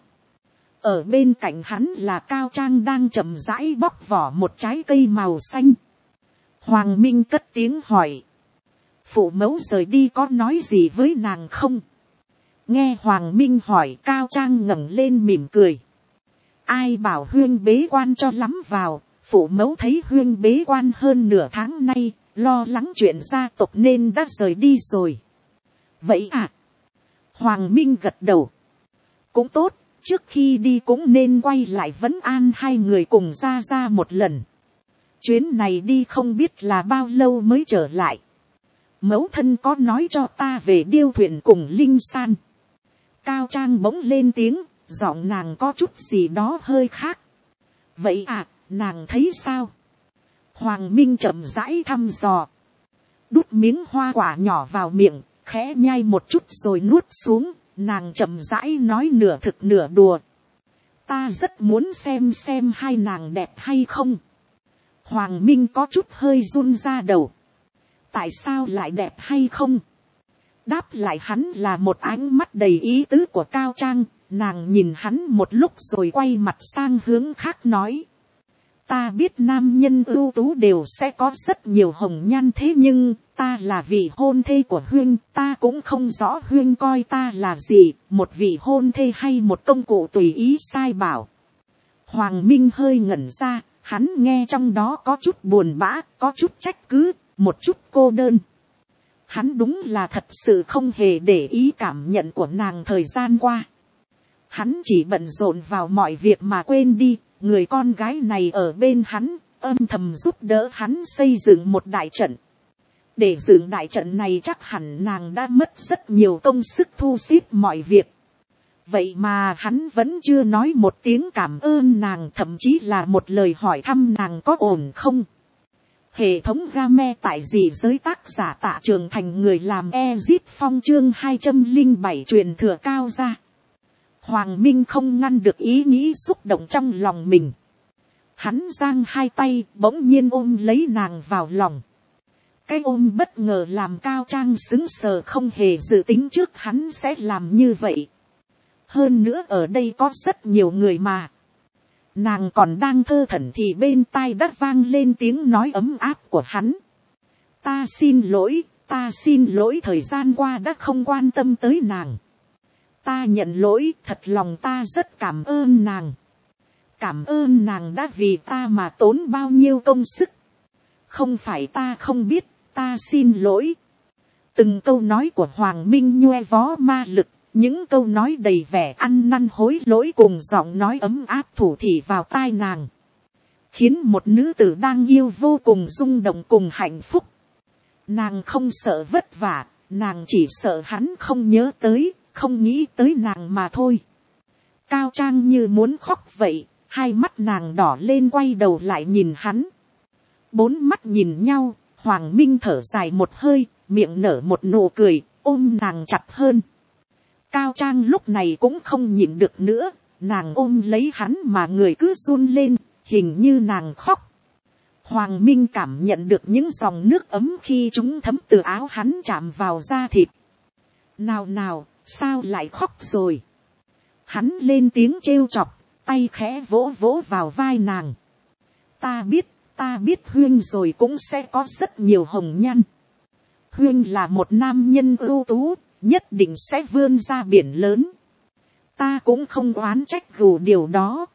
Ở bên cạnh hắn là Cao Trang đang chậm rãi bóc vỏ một trái cây màu xanh. Hoàng Minh cất tiếng hỏi. Phụ mẫu rời đi có nói gì với nàng không? Nghe Hoàng Minh hỏi, Cao Trang ngẩng lên mỉm cười. Ai bảo Huyên bế quan cho lắm vào. Phụ mẫu thấy Huyên bế quan hơn nửa tháng nay, lo lắng chuyện gia tộc nên đã rời đi rồi. Vậy à? Hoàng Minh gật đầu. Cũng tốt, trước khi đi cũng nên quay lại vấn an hai người cùng ra một lần. Chuyến này đi không biết là bao lâu mới trở lại. Mẫu thân có nói cho ta về điêu thuyền cùng Linh San. Cao Trang bỗng lên tiếng, giọng nàng có chút gì đó hơi khác. Vậy à, nàng thấy sao? Hoàng Minh chậm rãi thăm dò. Đút miếng hoa quả nhỏ vào miệng, khẽ nhai một chút rồi nuốt xuống. Nàng chậm rãi nói nửa thực nửa đùa. Ta rất muốn xem hai nàng đẹp hay không. Hoàng Minh có chút hơi run ra đầu. Tại sao lại đẹp hay không? Đáp lại hắn là một ánh mắt đầy ý tứ của Cao Trang. Nàng nhìn hắn một lúc rồi quay mặt sang hướng khác nói. Ta biết nam nhân ưu tú đều sẽ có rất nhiều hồng nhan, thế nhưng ta là vị hôn thê của Huyên, ta cũng không rõ Huyên coi ta là gì, một vị hôn thê hay một công cụ tùy ý sai bảo. Hoàng Minh hơi ngẩn ra, hắn nghe trong đó có chút buồn bã, có chút trách cứ, một chút cô đơn. Hắn đúng là thật sự không hề để ý cảm nhận của nàng thời gian qua. Hắn chỉ bận rộn vào mọi việc mà quên đi. Người con gái này ở bên hắn, âm thầm giúp đỡ hắn xây dựng một đại trận. Để dựng đại trận này chắc hẳn nàng đã mất rất nhiều công sức thu xếp mọi việc. Vậy mà hắn vẫn chưa nói một tiếng cảm ơn nàng, thậm chí là một lời hỏi thăm nàng có ổn không. Hệ thống game tại gì giới tác giả Tạ Trường Thành, người làm Ezit Phong, chương 207 truyền thừa cao ra. Hoàng Minh không ngăn được ý nghĩ xúc động trong lòng mình. Hắn giang hai tay bỗng nhiên ôm lấy nàng vào lòng. Cái ôm bất ngờ làm Cao Trang sững sờ, không hề dự tính trước hắn sẽ làm như vậy. Hơn nữa ở đây có rất nhiều người mà. Nàng còn đang thơ thẩn thì bên tai đã vang lên tiếng nói ấm áp của hắn. Ta xin lỗi thời gian qua đã không quan tâm tới nàng. Ta nhận lỗi, thật lòng ta rất cảm ơn nàng. Cảm ơn nàng đã vì ta mà tốn bao nhiêu công sức. Không phải ta không biết, ta xin lỗi. Từng câu nói của Hoàng Minh nhoe vó ma lực, những câu nói đầy vẻ ăn năn hối lỗi cùng giọng nói ấm áp thủ thỉ vào tai nàng. Khiến một nữ tử đang yêu vô cùng rung động cùng hạnh phúc. Nàng không sợ vất vả, nàng chỉ sợ hắn không nhớ tới, không nghĩ tới nàng mà thôi. Cao Trang như muốn khóc vậy, hai mắt nàng đỏ lên quay đầu lại nhìn hắn. Bốn mắt nhìn nhau, Hoàng Minh thở dài một hơi, miệng nở một nụ cười, ôm nàng chặt hơn. Cao Trang lúc này cũng không nhịn được nữa, nàng ôm lấy hắn mà người cứ run lên, hình như nàng khóc. Hoàng Minh cảm nhận được những dòng nước ấm khi chúng thấm từ áo hắn chạm vào da thịt. Nào nào, sao lại khóc rồi. Hắn lên tiếng trêu chọc, tay khẽ vỗ vỗ vào vai nàng. Ta biết Huyên rồi cũng sẽ có rất nhiều hồng nhan. Huyên là một nam nhân ưu tú, nhất định sẽ vươn ra biển lớn. Ta cũng không oán trách gù điều đó.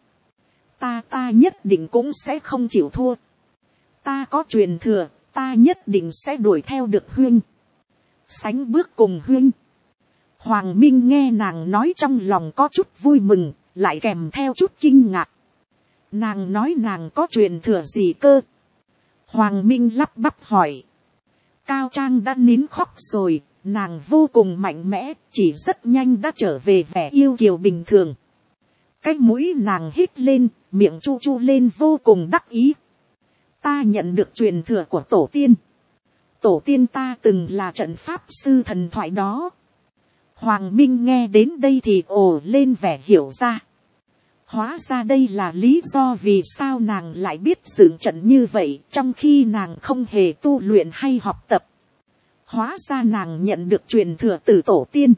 Ta nhất định cũng sẽ không chịu thua. Ta có truyền thừa, ta nhất định sẽ đuổi theo được Huyên. Sánh bước cùng Huyên. Hoàng Minh nghe nàng nói trong lòng có chút vui mừng, lại kèm theo chút kinh ngạc. Nàng nói nàng có truyền thừa gì cơ? Hoàng Minh lắp bắp hỏi. Cao Trang đã nín khóc rồi, nàng vô cùng mạnh mẽ, chỉ rất nhanh đã trở về vẻ yêu kiều bình thường. Cái mũi nàng hít lên, miệng chu chu lên vô cùng đắc ý. Ta nhận được truyền thừa của tổ tiên. Tổ tiên ta từng là trận pháp sư thần thoại đó. Hoàng Minh nghe đến đây thì ồ lên vẻ hiểu ra. Hóa ra đây là lý do vì sao nàng lại biết dựng trận như vậy, trong khi nàng không hề tu luyện hay học tập. Hóa ra nàng nhận được truyền thừa từ tổ tiên.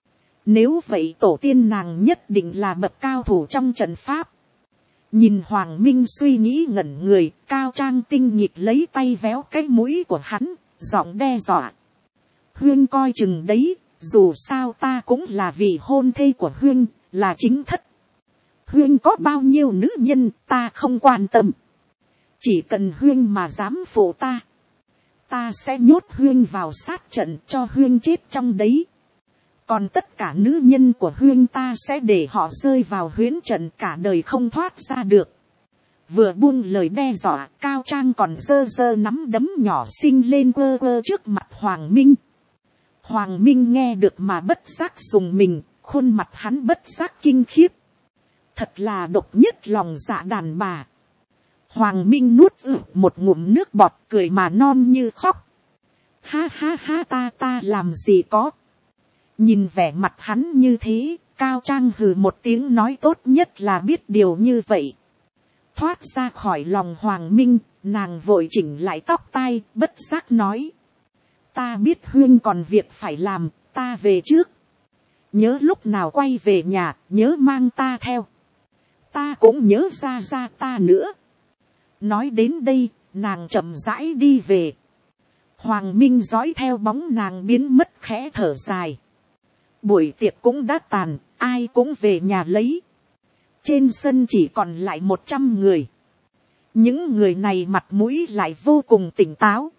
Nếu vậy tổ tiên nàng nhất định là bậc cao thủ trong trận pháp. Nhìn Hoàng Minh suy nghĩ ngẩn người, Cao Trang tinh nghịch lấy tay véo cái mũi của hắn, giọng đe dọa. Huyên coi chừng đấy, dù sao ta cũng là vị hôn thê của Huyên, là chính thất. Huyên có bao nhiêu nữ nhân ta không quan tâm. Chỉ cần Huyên mà dám phụ ta. Ta sẽ nhốt Huyên vào sát trận cho Huyên chết trong đấy. Còn tất cả nữ nhân của Huyên ta sẽ để họ rơi vào huyễn trận cả đời không thoát ra được. Vừa buông lời đe dọa, Cao Trang còn giơ giơ nắm đấm nhỏ xinh lên quơ quơ trước mặt Hoàng Minh. Hoàng Minh nghe được mà bất giác dùng mình, khuôn mặt hắn bất giác kinh khiếp. Thật là độc nhất lòng dạ đàn bà. Hoàng Minh nuốt một ngụm nước bọt, cười mà non như khóc. Ha ha ha, ta làm gì có. Nhìn vẻ mặt hắn như thế, Cao Trang hừ một tiếng nói tốt nhất là biết điều như vậy. Thoát ra khỏi lòng Hoàng Minh, nàng vội chỉnh lại tóc tai, bất giác nói. Ta biết Huyên còn việc phải làm, ta về trước. Nhớ lúc nào quay về nhà, nhớ mang ta theo. Ta cũng nhớ ra ta nữa. Nói đến đây, nàng chậm rãi đi về. Hoàng Minh dõi theo bóng nàng biến mất khẽ thở dài. Buổi tiệc cũng đã tàn, ai cũng về nhà lấy. Trên sân chỉ còn lại 100 người. Những người này mặt mũi lại vô cùng tỉnh táo.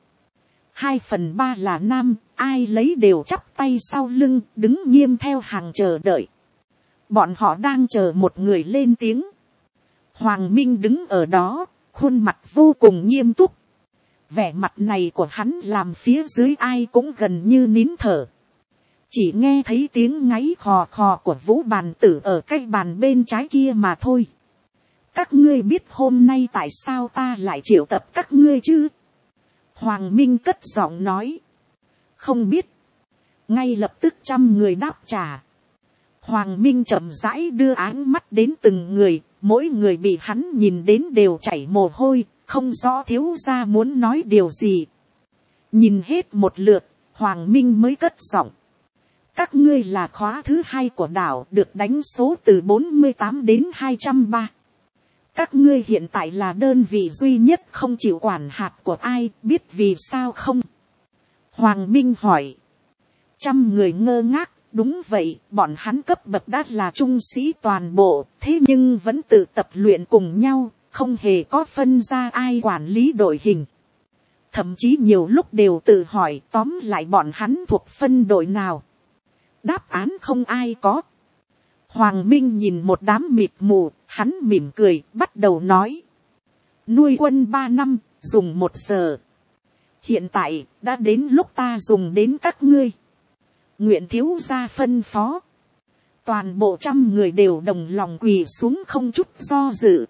2/3 là nam, ai lấy đều chắp tay sau lưng, đứng nghiêm theo hàng chờ đợi. Bọn họ đang chờ một người lên tiếng. Hoàng Minh đứng ở đó, khuôn mặt vô cùng nghiêm túc. Vẻ mặt này của hắn làm phía dưới ai cũng gần như nín thở. Chỉ nghe thấy tiếng ngáy khò khò của Vũ Bàn Tử ở cái bàn bên trái kia mà thôi. Các ngươi biết hôm nay tại sao ta lại triệu tập các ngươi chứ? Hoàng Minh cất giọng nói. Không biết. Ngay lập tức 100 người đáp trả. Hoàng Minh chậm rãi đưa áng mắt đến từng người, mỗi người bị hắn nhìn đến đều chảy mồ hôi, không rõ thiếu gia muốn nói điều gì. Nhìn hết một lượt, Hoàng Minh mới cất giọng. Các ngươi là khóa thứ 2 của đảo, được đánh số từ 48 đến 203. Các ngươi hiện tại là đơn vị duy nhất không chịu quản hạt của ai, biết vì sao không? Hoàng Minh hỏi. 100 người ngơ ngác, đúng vậy, bọn hắn cấp bậc đã là trung sĩ toàn bộ, thế nhưng vẫn tự tập luyện cùng nhau, không hề có phân ra ai quản lý đội hình. Thậm chí nhiều lúc đều tự hỏi tóm lại bọn hắn thuộc phân đội nào. Đáp án không ai có. Hoàng Minh nhìn một đám mịt mù, hắn mỉm cười, bắt đầu nói. Nuôi quân 3 năm, dùng 1 giờ. Hiện tại, đã đến lúc ta dùng đến các ngươi. Nguyện thiếu gia phân phó. Toàn bộ 100 người đều đồng lòng quỳ xuống không chút do dự.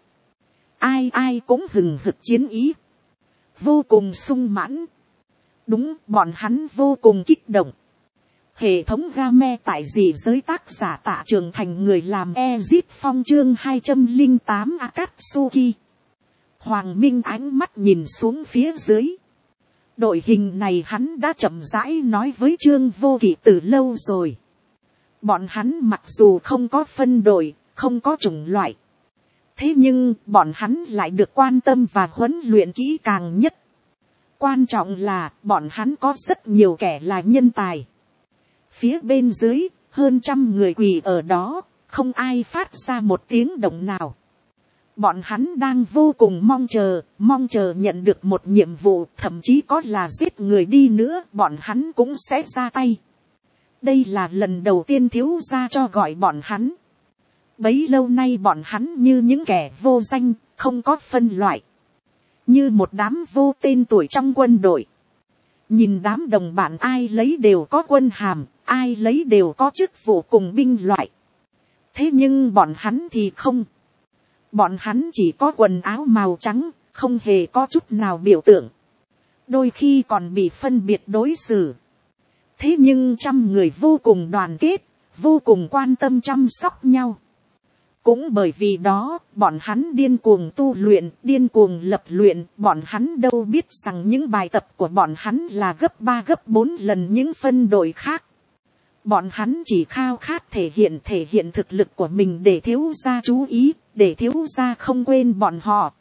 Ai cũng hừng hực chiến ý. Vô cùng sung mãn. Đúng, bọn hắn vô cùng kích động. Hệ thống game tại dị giới tác giả Tạ Trường Thành, người làm Ezit Phong chương 208 Akatsuki. Hoàng Minh ánh mắt nhìn xuống phía dưới. Đội hình này hắn đã chậm rãi nói với Trương Vô Kỵ từ lâu rồi. Bọn hắn mặc dù không có phân đội, không có chủng loại. Thế nhưng bọn hắn lại được quan tâm và huấn luyện kỹ càng nhất. Quan trọng là bọn hắn có rất nhiều kẻ là nhân tài. Phía bên dưới, hơn 100 người quỳ ở đó, không ai phát ra một tiếng động nào. Bọn hắn đang vô cùng mong chờ nhận được một nhiệm vụ, thậm chí có là giết người đi nữa, bọn hắn cũng sẽ ra tay. Đây là lần đầu tiên thiếu gia cho gọi bọn hắn. Bấy lâu nay bọn hắn như những kẻ vô danh, không có phân loại. Như một đám vô tên tuổi trong quân đội. Nhìn đám đồng bạn ai lấy đều có quân hàm, ai lấy đều có chức vụ cùng binh loại. Thế nhưng bọn hắn thì không. Bọn hắn chỉ có quần áo màu trắng, không hề có chút nào biểu tượng. Đôi khi còn bị phân biệt đối xử. Thế nhưng 100 người vô cùng đoàn kết, vô cùng quan tâm chăm sóc nhau. Cũng bởi vì đó, bọn hắn điên cuồng tu luyện, điên cuồng lập luyện, bọn hắn đâu biết rằng những bài tập của bọn hắn là gấp 3 gấp 4 lần những phân đội khác. Bọn hắn chỉ khao khát thể hiện thực lực của mình để thiếu gia chú ý, để thiếu gia không quên bọn họ.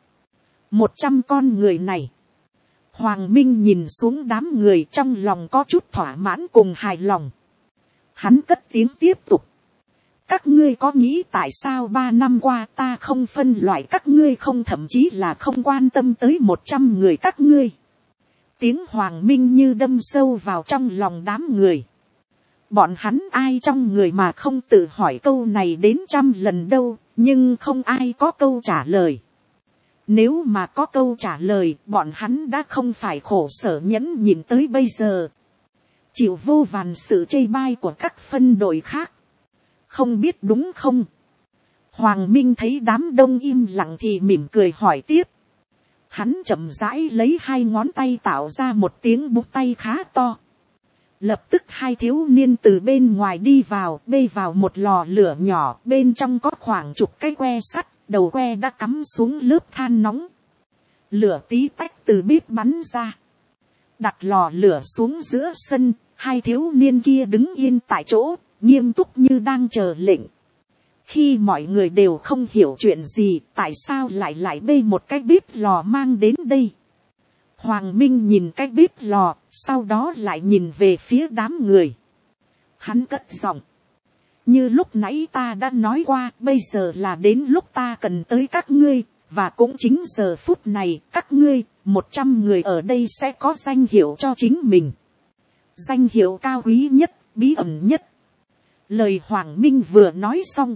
100 con người này. Hoàng Minh nhìn xuống đám người trong lòng có chút thỏa mãn cùng hài lòng. Hắn cất tiếng tiếp tục. Các ngươi có nghĩ tại sao 3 năm qua ta không phân loại các ngươi không, thậm chí là không quan tâm tới 100 người các ngươi. Tiếng Hoàng Minh như đâm sâu vào trong lòng đám người. Bọn hắn ai trong người mà không tự hỏi câu này đến 100 lần đâu, nhưng không ai có câu trả lời. Nếu mà có câu trả lời, bọn hắn đã không phải khổ sở nhẫn nhịn tới bây giờ. Chịu vô vàn sự chê bai của các phân đội khác. Không biết đúng không? Hoàng Minh thấy đám đông im lặng thì mỉm cười hỏi tiếp. Hắn chậm rãi lấy 2 ngón tay tạo ra một tiếng búng tay khá to. Lập tức 2 thiếu niên từ bên ngoài đi vào, bê vào một lò lửa nhỏ, bên trong có khoảng chục cái que sắt, đầu que đã cắm xuống lớp than nóng. Lửa tí tách từ bếp bắn ra. Đặt lò lửa xuống giữa sân, 2 thiếu niên kia đứng yên tại chỗ, nghiêm túc như đang chờ lệnh. Khi mọi người đều không hiểu chuyện gì, tại sao lại bê một cái bếp lò mang đến đây. Hoàng Minh nhìn cái bếp lò, sau đó lại nhìn về phía đám người. Hắn cất giọng. Như lúc nãy ta đã nói qua, bây giờ là đến lúc ta cần tới các ngươi, và cũng chính giờ phút này, các ngươi, 100 người ở đây sẽ có danh hiệu cho chính mình. Danh hiệu cao quý nhất, bí ẩn nhất. Lời Hoàng Minh vừa nói xong.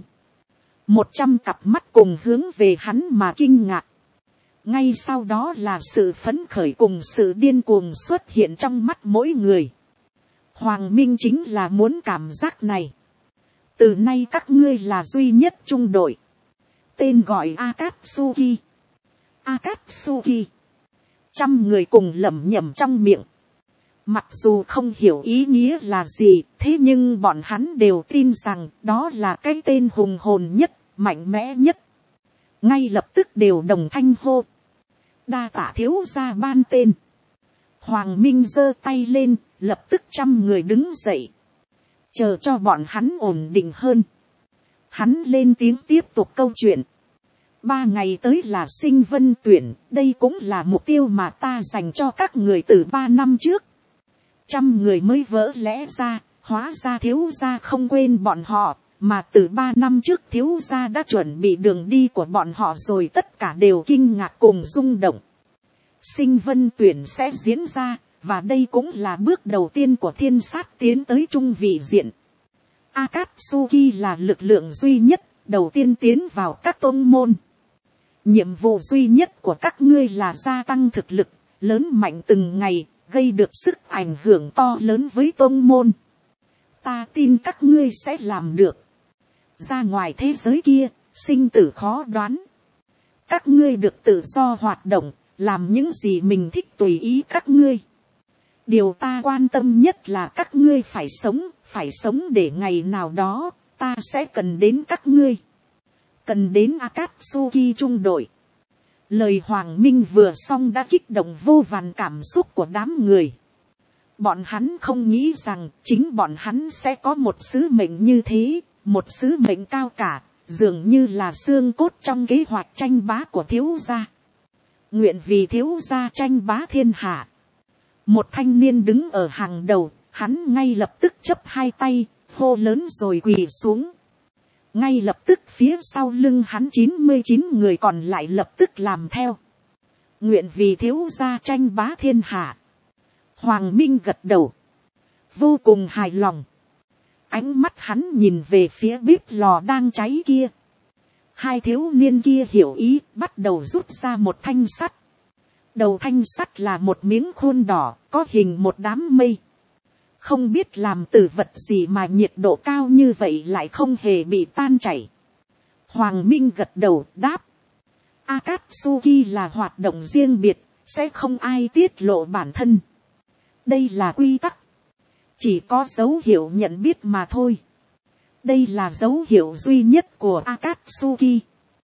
100 cặp mắt cùng hướng về hắn mà kinh ngạc. Ngay sau đó là sự phấn khởi cùng sự điên cuồng xuất hiện trong mắt mỗi người. Hoàng Minh chính là muốn cảm giác này. Từ nay các ngươi là duy nhất trung đội. Tên gọi Akatsuki. Akatsuki. 100 người cùng lẩm nhẩm trong miệng. Mặc dù không hiểu ý nghĩa là gì, thế nhưng bọn hắn đều tin rằng đó là cái tên hùng hồn nhất, mạnh mẽ nhất. Ngay lập tức đều đồng thanh hô. Đa tạ thiếu gia ban tên. Hoàng Minh giơ tay lên, lập tức 100 người đứng dậy. Chờ cho bọn hắn ổn định hơn. Hắn lên tiếng tiếp tục câu chuyện. 3 ngày tới là sinh vân tuyển, đây cũng là mục tiêu mà ta dành cho các người từ 3 năm trước. 100 người mới vỡ lẽ ra, hóa ra thiếu gia không quên bọn họ, mà từ 3 năm trước thiếu gia đã chuẩn bị đường đi của bọn họ rồi, tất cả đều kinh ngạc cùng rung động. Sinh vân tuyển sẽ diễn ra, và đây cũng là bước đầu tiên của thiên sát tiến tới trung vị diện. Akatsuki là lực lượng duy nhất, đầu tiên tiến vào các tôn môn. Nhiệm vụ duy nhất của các ngươi là gia tăng thực lực, lớn mạnh từng ngày, gây được sức ảnh hưởng to lớn với tôn môn. Ta tin các ngươi sẽ làm được. Ra ngoài thế giới kia, sinh tử khó đoán. Các ngươi được tự do hoạt động, làm những gì mình thích tùy ý các ngươi. Điều ta quan tâm nhất là các ngươi phải sống để ngày nào đó, ta sẽ cần đến các ngươi. Cần đến Akatsuki trung đội. Lời Hoàng Minh vừa xong đã kích động vô vàn cảm xúc của đám người. Bọn hắn không nghĩ rằng chính bọn hắn sẽ có một sứ mệnh như thế, một sứ mệnh cao cả, dường như là xương cốt trong kế hoạch tranh bá của thiếu gia. Nguyện vì thiếu gia tranh bá thiên hạ. Một thanh niên đứng ở hàng đầu, hắn ngay lập tức chấp hai tay, hô lớn rồi quỳ xuống. Ngay lập tức phía sau lưng hắn 99 người còn lại lập tức làm theo. Nguyện vì thiếu gia tranh bá thiên hạ. Hoàng Minh gật đầu. Vô cùng hài lòng. Ánh mắt hắn nhìn về phía bếp lò đang cháy kia. Hai thiếu niên kia hiểu ý, bắt đầu rút ra một thanh sắt. Đầu thanh sắt là một miếng khôn đỏ, có hình một đám mây. Không biết làm từ vật gì mà nhiệt độ cao như vậy lại không hề bị tan chảy. Hoàng Minh gật đầu đáp. Akatsuki là hoạt động riêng biệt, sẽ không ai tiết lộ bản thân. Đây là quy tắc. Chỉ có dấu hiệu nhận biết mà thôi. Đây là dấu hiệu duy nhất của Akatsuki.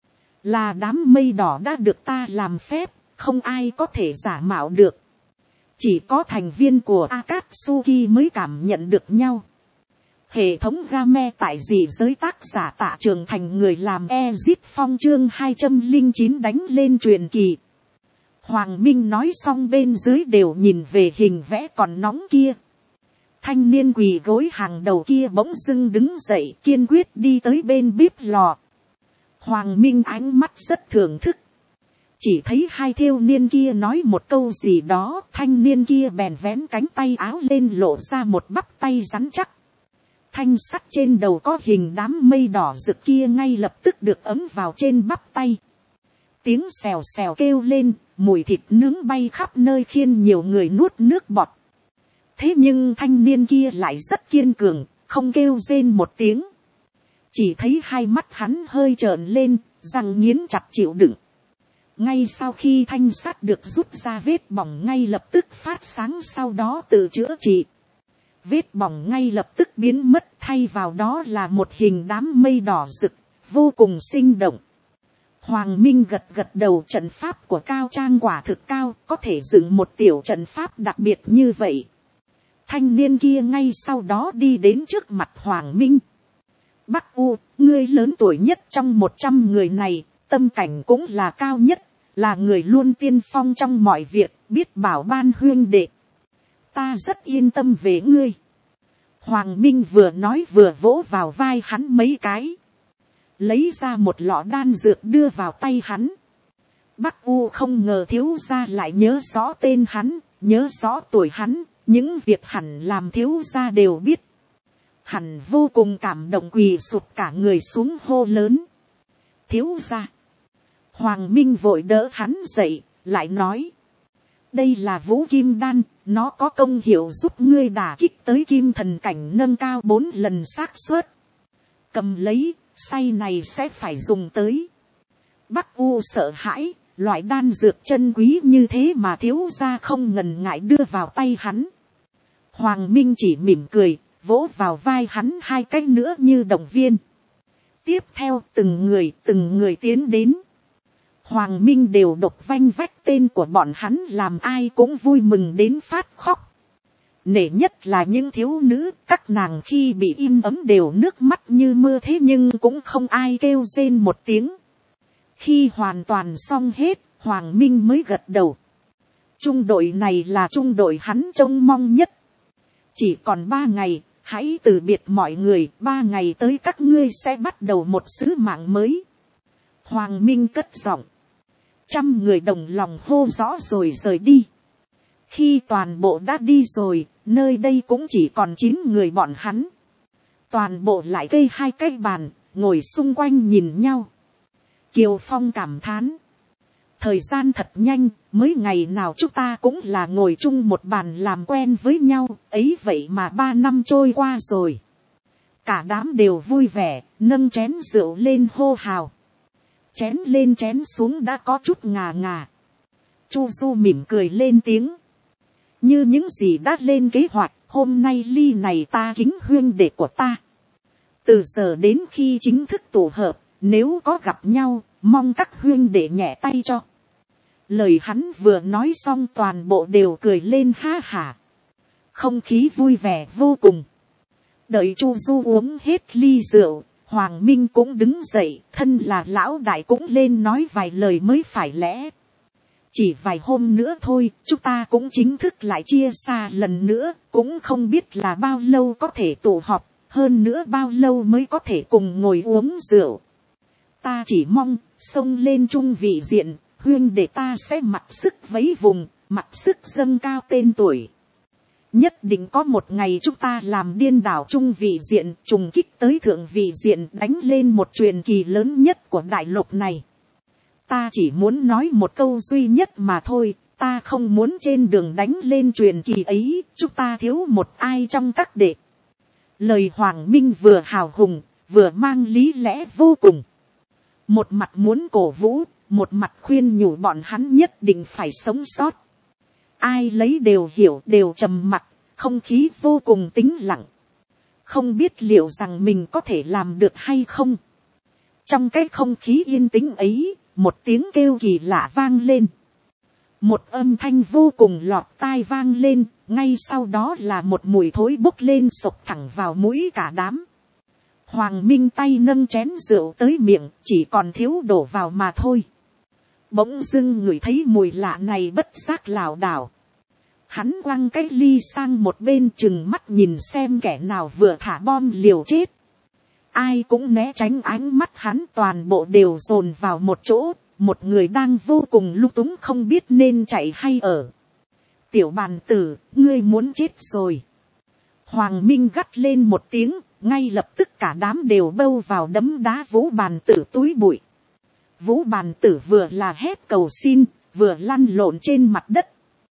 Là đám mây đỏ đã được ta làm phép, không ai có thể giả mạo được. Chỉ có thành viên của Akatsuki mới cảm nhận được nhau. Hệ thống game tại dị giới tác giả Tạ Trường Thành người làm Ezit Phong chương 209 đánh lên truyền kỳ. Hoàng Minh nói xong bên dưới đều nhìn về hình vẽ còn nóng kia. Thanh niên quỳ gối hàng đầu kia bỗng dưng đứng dậy kiên quyết đi tới bên bếp lò. Hoàng Minh ánh mắt rất thưởng thức. Chỉ thấy hai thiếu niên kia nói một câu gì đó, thanh niên kia bèn vén cánh tay áo lên lộ ra một bắp tay rắn chắc. Thanh sắt trên đầu có hình đám mây đỏ rực kia ngay lập tức được ấm vào trên bắp tay. Tiếng xèo xèo kêu lên, mùi thịt nướng bay khắp nơi khiến nhiều người nuốt nước bọt. Thế nhưng thanh niên kia lại rất kiên cường, không kêu rên một tiếng. Chỉ thấy hai mắt hắn hơi trợn lên, răng nghiến chặt chịu đựng. Ngay sau khi thanh sắt được rút ra vết bỏng ngay lập tức phát sáng sau đó tự chữa trị. Vết bỏng ngay lập tức biến mất thay vào đó là một hình đám mây đỏ rực, vô cùng sinh động. Hoàng Minh gật gật đầu trận pháp của Cao Trang quả thực cao, có thể dựng một tiểu trận pháp đặc biệt như vậy. Thanh niên kia ngay sau đó đi đến trước mặt Hoàng Minh. Bắc U, ngươi lớn tuổi nhất trong 100 người này, tâm cảnh cũng là cao nhất, là người luôn tiên phong trong mọi việc, biết bảo ban huyên đệ. Ta rất yên tâm về ngươi. Hoàng Minh vừa nói vừa vỗ vào vai hắn mấy cái. Lấy ra một lọ đan dược đưa vào tay hắn. Bắc U không ngờ thiếu gia lại nhớ rõ tên hắn, nhớ rõ tuổi hắn, những việc hẳn làm thiếu gia đều biết. Hẳn vô cùng cảm động quỳ sụp cả người xuống hô lớn. Thiếu gia. Hoàng Minh vội đỡ hắn dậy, lại nói. Đây là vũ kim đan, nó có công hiệu giúp ngươi đả kích tới kim thần cảnh nâng cao 4 lần xác suất. Cầm lấy, say này sẽ phải dùng tới. Bắc U sợ hãi, loại đan dược chân quý như thế mà thiếu gia không ngần ngại đưa vào tay hắn. Hoàng Minh chỉ mỉm cười, vỗ vào vai hắn hai cái nữa như động viên. Tiếp theo từng người tiến đến. Hoàng Minh đều đọc vanh vách tên của bọn hắn làm ai cũng vui mừng đến phát khóc. Nể nhất là những thiếu nữ, các nàng khi bị im ấm đều nước mắt như mưa thế nhưng cũng không ai kêu rên một tiếng. Khi hoàn toàn xong hết, Hoàng Minh mới gật đầu. Trung đội này là trung đội hắn trông mong nhất. Chỉ còn 3 ngày, hãy từ biệt mọi người, 3 ngày tới các ngươi sẽ bắt đầu một sứ mạng mới. Hoàng Minh cất giọng. 100 người đồng lòng hô rõ rồi rời đi. Khi toàn bộ đã đi rồi, nơi đây cũng chỉ còn 9 người bọn hắn. Toàn bộ lại cây 2 cái bàn, ngồi xung quanh nhìn nhau. Kiều Phong cảm thán. Thời gian thật nhanh, mới ngày nào chúng ta cũng là ngồi chung một bàn làm quen với nhau, ấy vậy mà 3 năm trôi qua rồi. Cả đám đều vui vẻ, nâng chén rượu lên hô hào. Chén lên chén xuống đã có chút ngà ngà. Chu Du mỉm cười lên tiếng. Như những gì đã lên kế hoạch, hôm nay ly này ta kính huyên đệ của ta. Từ giờ đến khi chính thức tụ hợp, nếu có gặp nhau, mong các huyên đệ nhẹ tay cho. Lời hắn vừa nói xong toàn bộ đều cười lên ha hả. Không khí vui vẻ vô cùng. Đợi Chu Du uống hết ly rượu, Hoàng Minh cũng đứng dậy, thân là lão đại cũng lên nói vài lời mới phải lẽ. Chỉ vài hôm nữa thôi, chúng ta cũng chính thức lại chia xa lần nữa, cũng không biết là bao lâu có thể tụ họp, hơn nữa bao lâu mới có thể cùng ngồi uống rượu. Ta chỉ mong, xông lên trung vị diện, huyên để ta sẽ mặc sức vấy vùng, mặc sức dâng cao tên tuổi. Nhất định có một ngày chúng ta làm điên đảo trung vị diện, trùng kích tới thượng vị diện, đánh lên một truyền kỳ lớn nhất của đại lục này. Ta chỉ muốn nói một câu duy nhất mà thôi, ta không muốn trên đường đánh lên truyền kỳ ấy, chúng ta thiếu một ai trong các đệ. Lời Hoàng Minh vừa hào hùng, vừa mang lý lẽ vô cùng. Một mặt muốn cổ vũ, một mặt khuyên nhủ bọn hắn nhất định phải sống sót. Ai lấy đều hiểu, đều trầm mặc, không khí vô cùng tĩnh lặng. Không biết liệu rằng mình có thể làm được hay không. Trong cái không khí yên tĩnh ấy, một tiếng kêu kỳ lạ vang lên. Một âm thanh vô cùng lọt tai vang lên, ngay sau đó là một mùi thối bốc lên sộc thẳng vào mũi cả đám. Hoàng Minh tay nâng chén rượu tới miệng, chỉ còn thiếu đổ vào mà thôi. Bỗng dưng ngửi thấy mùi lạ này bất giác lảo đảo. Hắn quăng cái ly sang một bên, chừng mắt nhìn xem kẻ nào vừa thả bom liều chết. Ai cũng né tránh ánh mắt hắn, toàn bộ đều dồn vào một chỗ. Một người đang vô cùng lung túng không biết nên chạy hay ở. Tiểu bàn tử, ngươi muốn chết rồi. Hoàng Minh gắt lên một tiếng, ngay lập tức cả đám đều bâu vào đấm đá Vũ Bàn Tử túi bụi. Vũ Bàn Tử vừa là hét cầu xin, vừa lăn lộn trên mặt đất.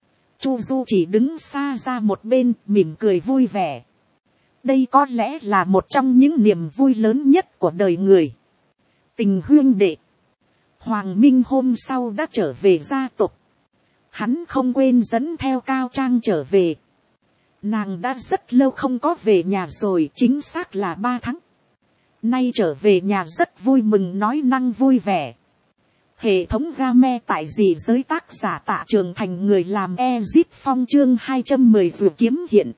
Chu Du chỉ đứng xa ra một bên, mỉm cười vui vẻ. Đây có lẽ là một trong những niềm vui lớn nhất của đời người. Tình huynh đệ. Hoàng Minh hôm sau đã trở về gia tộc. Hắn không quên dẫn theo Cao Trang trở về. Nàng đã rất lâu không có về nhà rồi, chính xác là 3 tháng. Nay trở về nhà rất vui mừng, nói năng vui vẻ. Hệ thống game tại dị giới, tác giả Tạ Trường Thành, người làm Ezit Phong, chương 210 vừa kiếm hiện.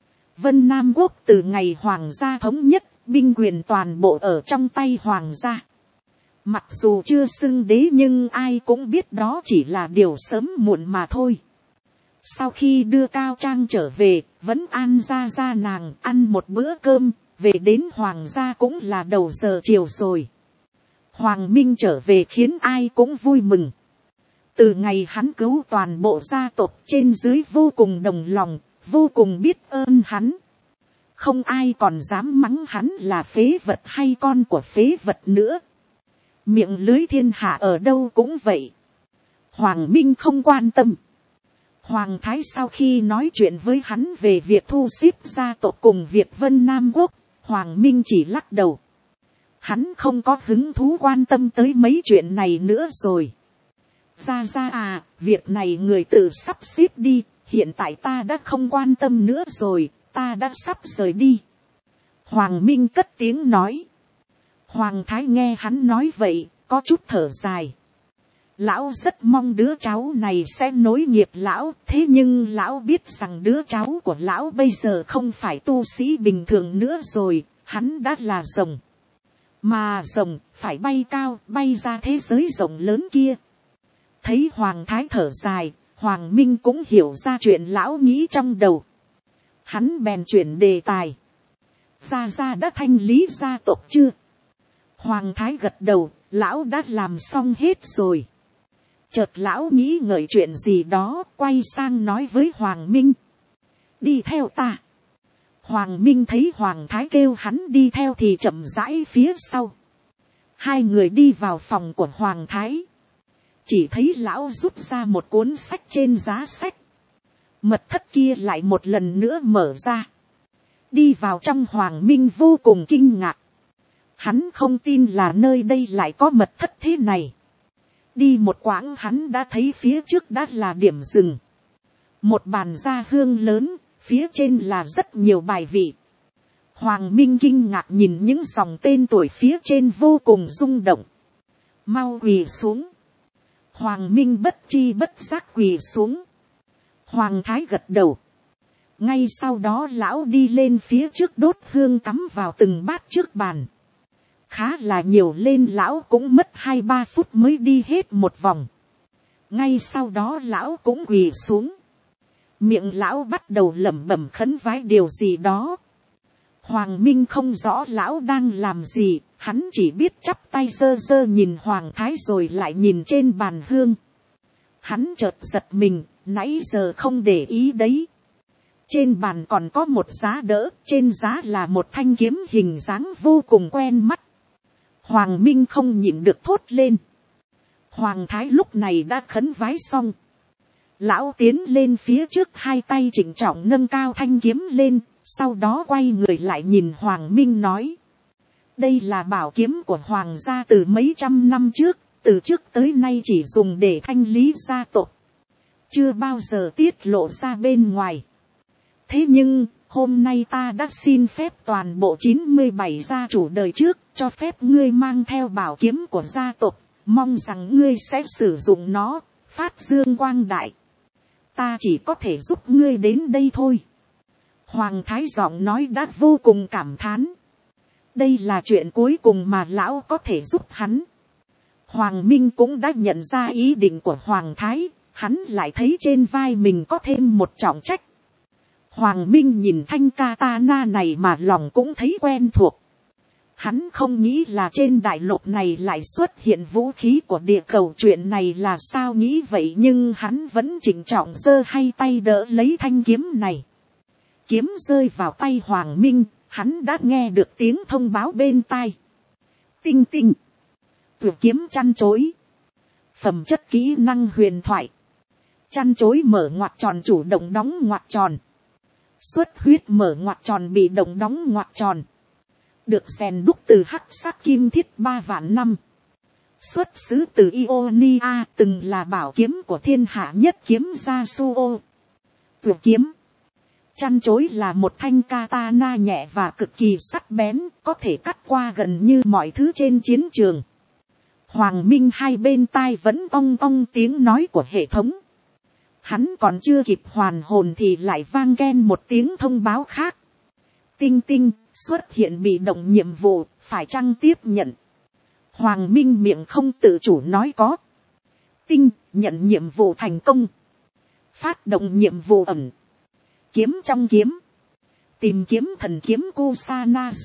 Vân Nam Quốc từ ngày hoàng gia thống nhất, binh quyền toàn bộ ở trong tay hoàng gia. Mặc dù chưa xưng đế nhưng ai cũng biết đó chỉ là điều sớm muộn mà thôi. Sau khi đưa Cao Trang trở về, vẫn an ra nàng ăn một bữa cơm, về đến hoàng gia cũng là đầu giờ chiều rồi. Hoàng Minh trở về khiến ai cũng vui mừng. Từ ngày hắn cứu toàn bộ gia tộc, trên dưới vô cùng đồng lòng, vô cùng biết ơn hắn. Không ai còn dám mắng hắn là phế vật hay con của phế vật nữa. Miệng lưới thiên hạ ở đâu cũng vậy. Hoàng Minh không quan tâm. Hoàng Thái sau khi nói chuyện với hắn về việc thu xếp gia tộc cùng việc Vân Nam Quốc, Hoàng Minh chỉ lắc đầu. Hắn không có hứng thú quan tâm tới mấy chuyện này nữa rồi. Ra à, việc này người tự sắp xếp đi, hiện tại ta đã không quan tâm nữa rồi, ta đã sắp rời đi. Hoàng Minh cất tiếng nói. Hoàng Thái nghe hắn nói vậy, có chút thở dài. Lão rất mong đứa cháu này sẽ nối nghiệp lão, thế nhưng lão biết rằng đứa cháu của lão bây giờ không phải tu sĩ bình thường nữa rồi, hắn đã là rồng. Mà rồng phải bay cao, bay ra thế giới rộng lớn kia. Thấy Hoàng Thái thở dài, Hoàng Minh cũng hiểu ra chuyện lão nghĩ trong đầu. Hắn bèn chuyển đề tài. Gia đã thanh lý gia tộc chưa? Hoàng Thái gật đầu, lão đã làm xong hết rồi. Chợt lão nghĩ ngợi chuyện gì đó, quay sang nói với Hoàng Minh. Đi theo ta. Hoàng Minh thấy Hoàng Thái kêu hắn đi theo thì chậm rãi phía sau. Hai người đi vào phòng của Hoàng Thái. Chỉ thấy lão rút ra một cuốn sách trên giá sách. Mật thất kia lại một lần nữa mở ra. Đi vào trong, Hoàng Minh vô cùng kinh ngạc. Hắn không tin là nơi đây lại có mật thất thế này. Đi một quãng hắn đã thấy phía trước đã là điểm dừng. Một bàn gia hương lớn, phía trên là rất nhiều bài vị. Hoàng Minh kinh ngạc nhìn những dòng tên tuổi phía trên vô cùng rung động. Mau quỳ xuống. Hoàng Minh bất chi bất giác quỳ xuống. Hoàng thái gật đầu. Ngay sau đó lão đi lên phía trước đốt hương cắm vào từng bát trước bàn. Khá là nhiều lên, lão cũng mất 2-3 phút mới đi hết một vòng. Ngay sau đó lão cũng quỳ xuống. Miệng lão bắt đầu lẩm bẩm khấn vái điều gì đó. Hoàng Minh không rõ lão đang làm gì, hắn chỉ biết chắp tay giơ giơ nhìn Hoàng thái rồi lại nhìn trên bàn hương. Hắn chợt giật mình, nãy giờ không để ý đấy. Trên bàn còn có một giá đỡ, trên giá là một thanh kiếm hình dáng vô cùng quen mắt. Hoàng Minh không nhịn được thốt lên. Hoàng thái lúc này đã khấn vái xong. Lão tiến lên phía trước, hai tay chỉnh trọng nâng cao thanh kiếm lên, sau đó quay người lại nhìn Hoàng Minh nói. Đây là bảo kiếm của Hoàng gia từ mấy trăm năm trước, từ trước tới nay chỉ dùng để thanh lý gia tộc. Chưa bao giờ tiết lộ ra bên ngoài. Thế nhưng, hôm nay ta đã xin phép toàn bộ 97 gia chủ đời trước, cho phép ngươi mang theo bảo kiếm của gia tộc, mong rằng ngươi sẽ sử dụng nó, phát dương quang đại. Ta chỉ có thể giúp ngươi đến đây thôi. Hoàng thái giọng nói đã vô cùng cảm thán. Đây là chuyện cuối cùng mà lão có thể giúp hắn. Hoàng Minh cũng đã nhận ra ý định của Hoàng thái, hắn lại thấy trên vai mình có thêm một trọng trách. Hoàng Minh nhìn thanh katana này mà lòng cũng thấy quen thuộc. Hắn không nghĩ là trên đại lục này lại xuất hiện vũ khí của địa cầu, chuyện này là sao nghĩ vậy, nhưng hắn vẫn chỉnh trọng giơ hai tay đỡ lấy thanh kiếm này. Kiếm rơi vào tay Hoàng Minh, hắn đã nghe được tiếng thông báo bên tai. Tinh tinh. Tuyệt kiếm chăn chối. Phẩm chất kỹ năng huyền thoại. Chăn chối mở ngoặc tròn chủ động đóng ngoặc tròn. Xuất huyết mở ngoặc tròn bị động đóng ngoặc tròn. Được rèn đúc từ hắc sắc kim thiết 3 vạn năm. Xuất xứ từ Ionia, từng là bảo kiếm của thiên hạ nhất kiếm Yasuo. Tuyệt kiếm. Chăn chối là một thanh katana nhẹ và cực kỳ sắc bén, có thể cắt qua gần như mọi thứ trên chiến trường. Hoàng Minh hai bên tai vẫn ong ong tiếng nói của hệ thống. Hắn còn chưa kịp hoàn hồn thì lại vang ken một tiếng thông báo khác. Tinh tinh, xuất hiện bị động nhiệm vụ, phải chăng tiếp nhận? Hoàng Minh miệng không tự chủ nói có. Tinh, nhận nhiệm vụ thành công. Phát động nhiệm vụ ẩn. Kiếm trong kiếm. Tìm kiếm thần kiếm Kusanas.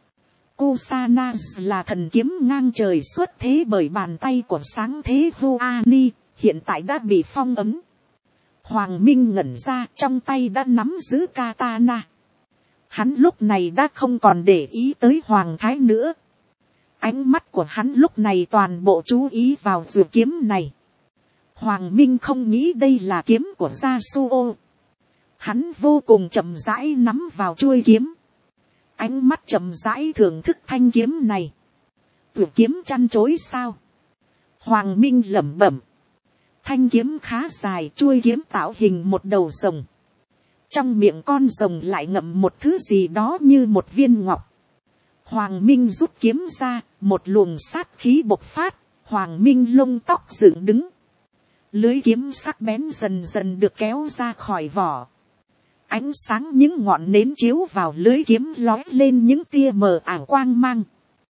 Kusanas là thần kiếm ngang trời xuất thế bởi bàn tay của sáng thế Huani, hiện tại đã bị phong ấn. Hoàng Minh ngẩn ra, trong tay đã nắm giữ katana. Hắn lúc này đã không còn để ý tới Hoàng thái nữa. Ánh mắt của hắn lúc này toàn bộ chú ý vào dùi kiếm này. Hoàng Minh không nghĩ đây là kiếm của Yasuo. Hắn vô cùng chậm rãi nắm vào chuôi kiếm. Ánh mắt chậm rãi thưởng thức thanh kiếm này. Tuyệt kiếm chăn chối sao? Hoàng Minh lẩm bẩm. Thanh kiếm khá dài, chuôi kiếm tạo hình một đầu rồng. Trong miệng con rồng lại ngậm một thứ gì đó như một viên ngọc. Hoàng Minh rút kiếm ra, một luồng sát khí bộc phát, Hoàng Minh lông tóc dựng đứng. Lưới kiếm sắc bén dần dần được kéo ra khỏi vỏ. Ánh sáng những ngọn nến chiếu vào lưới kiếm lói lên những tia mờ ảo quang mang.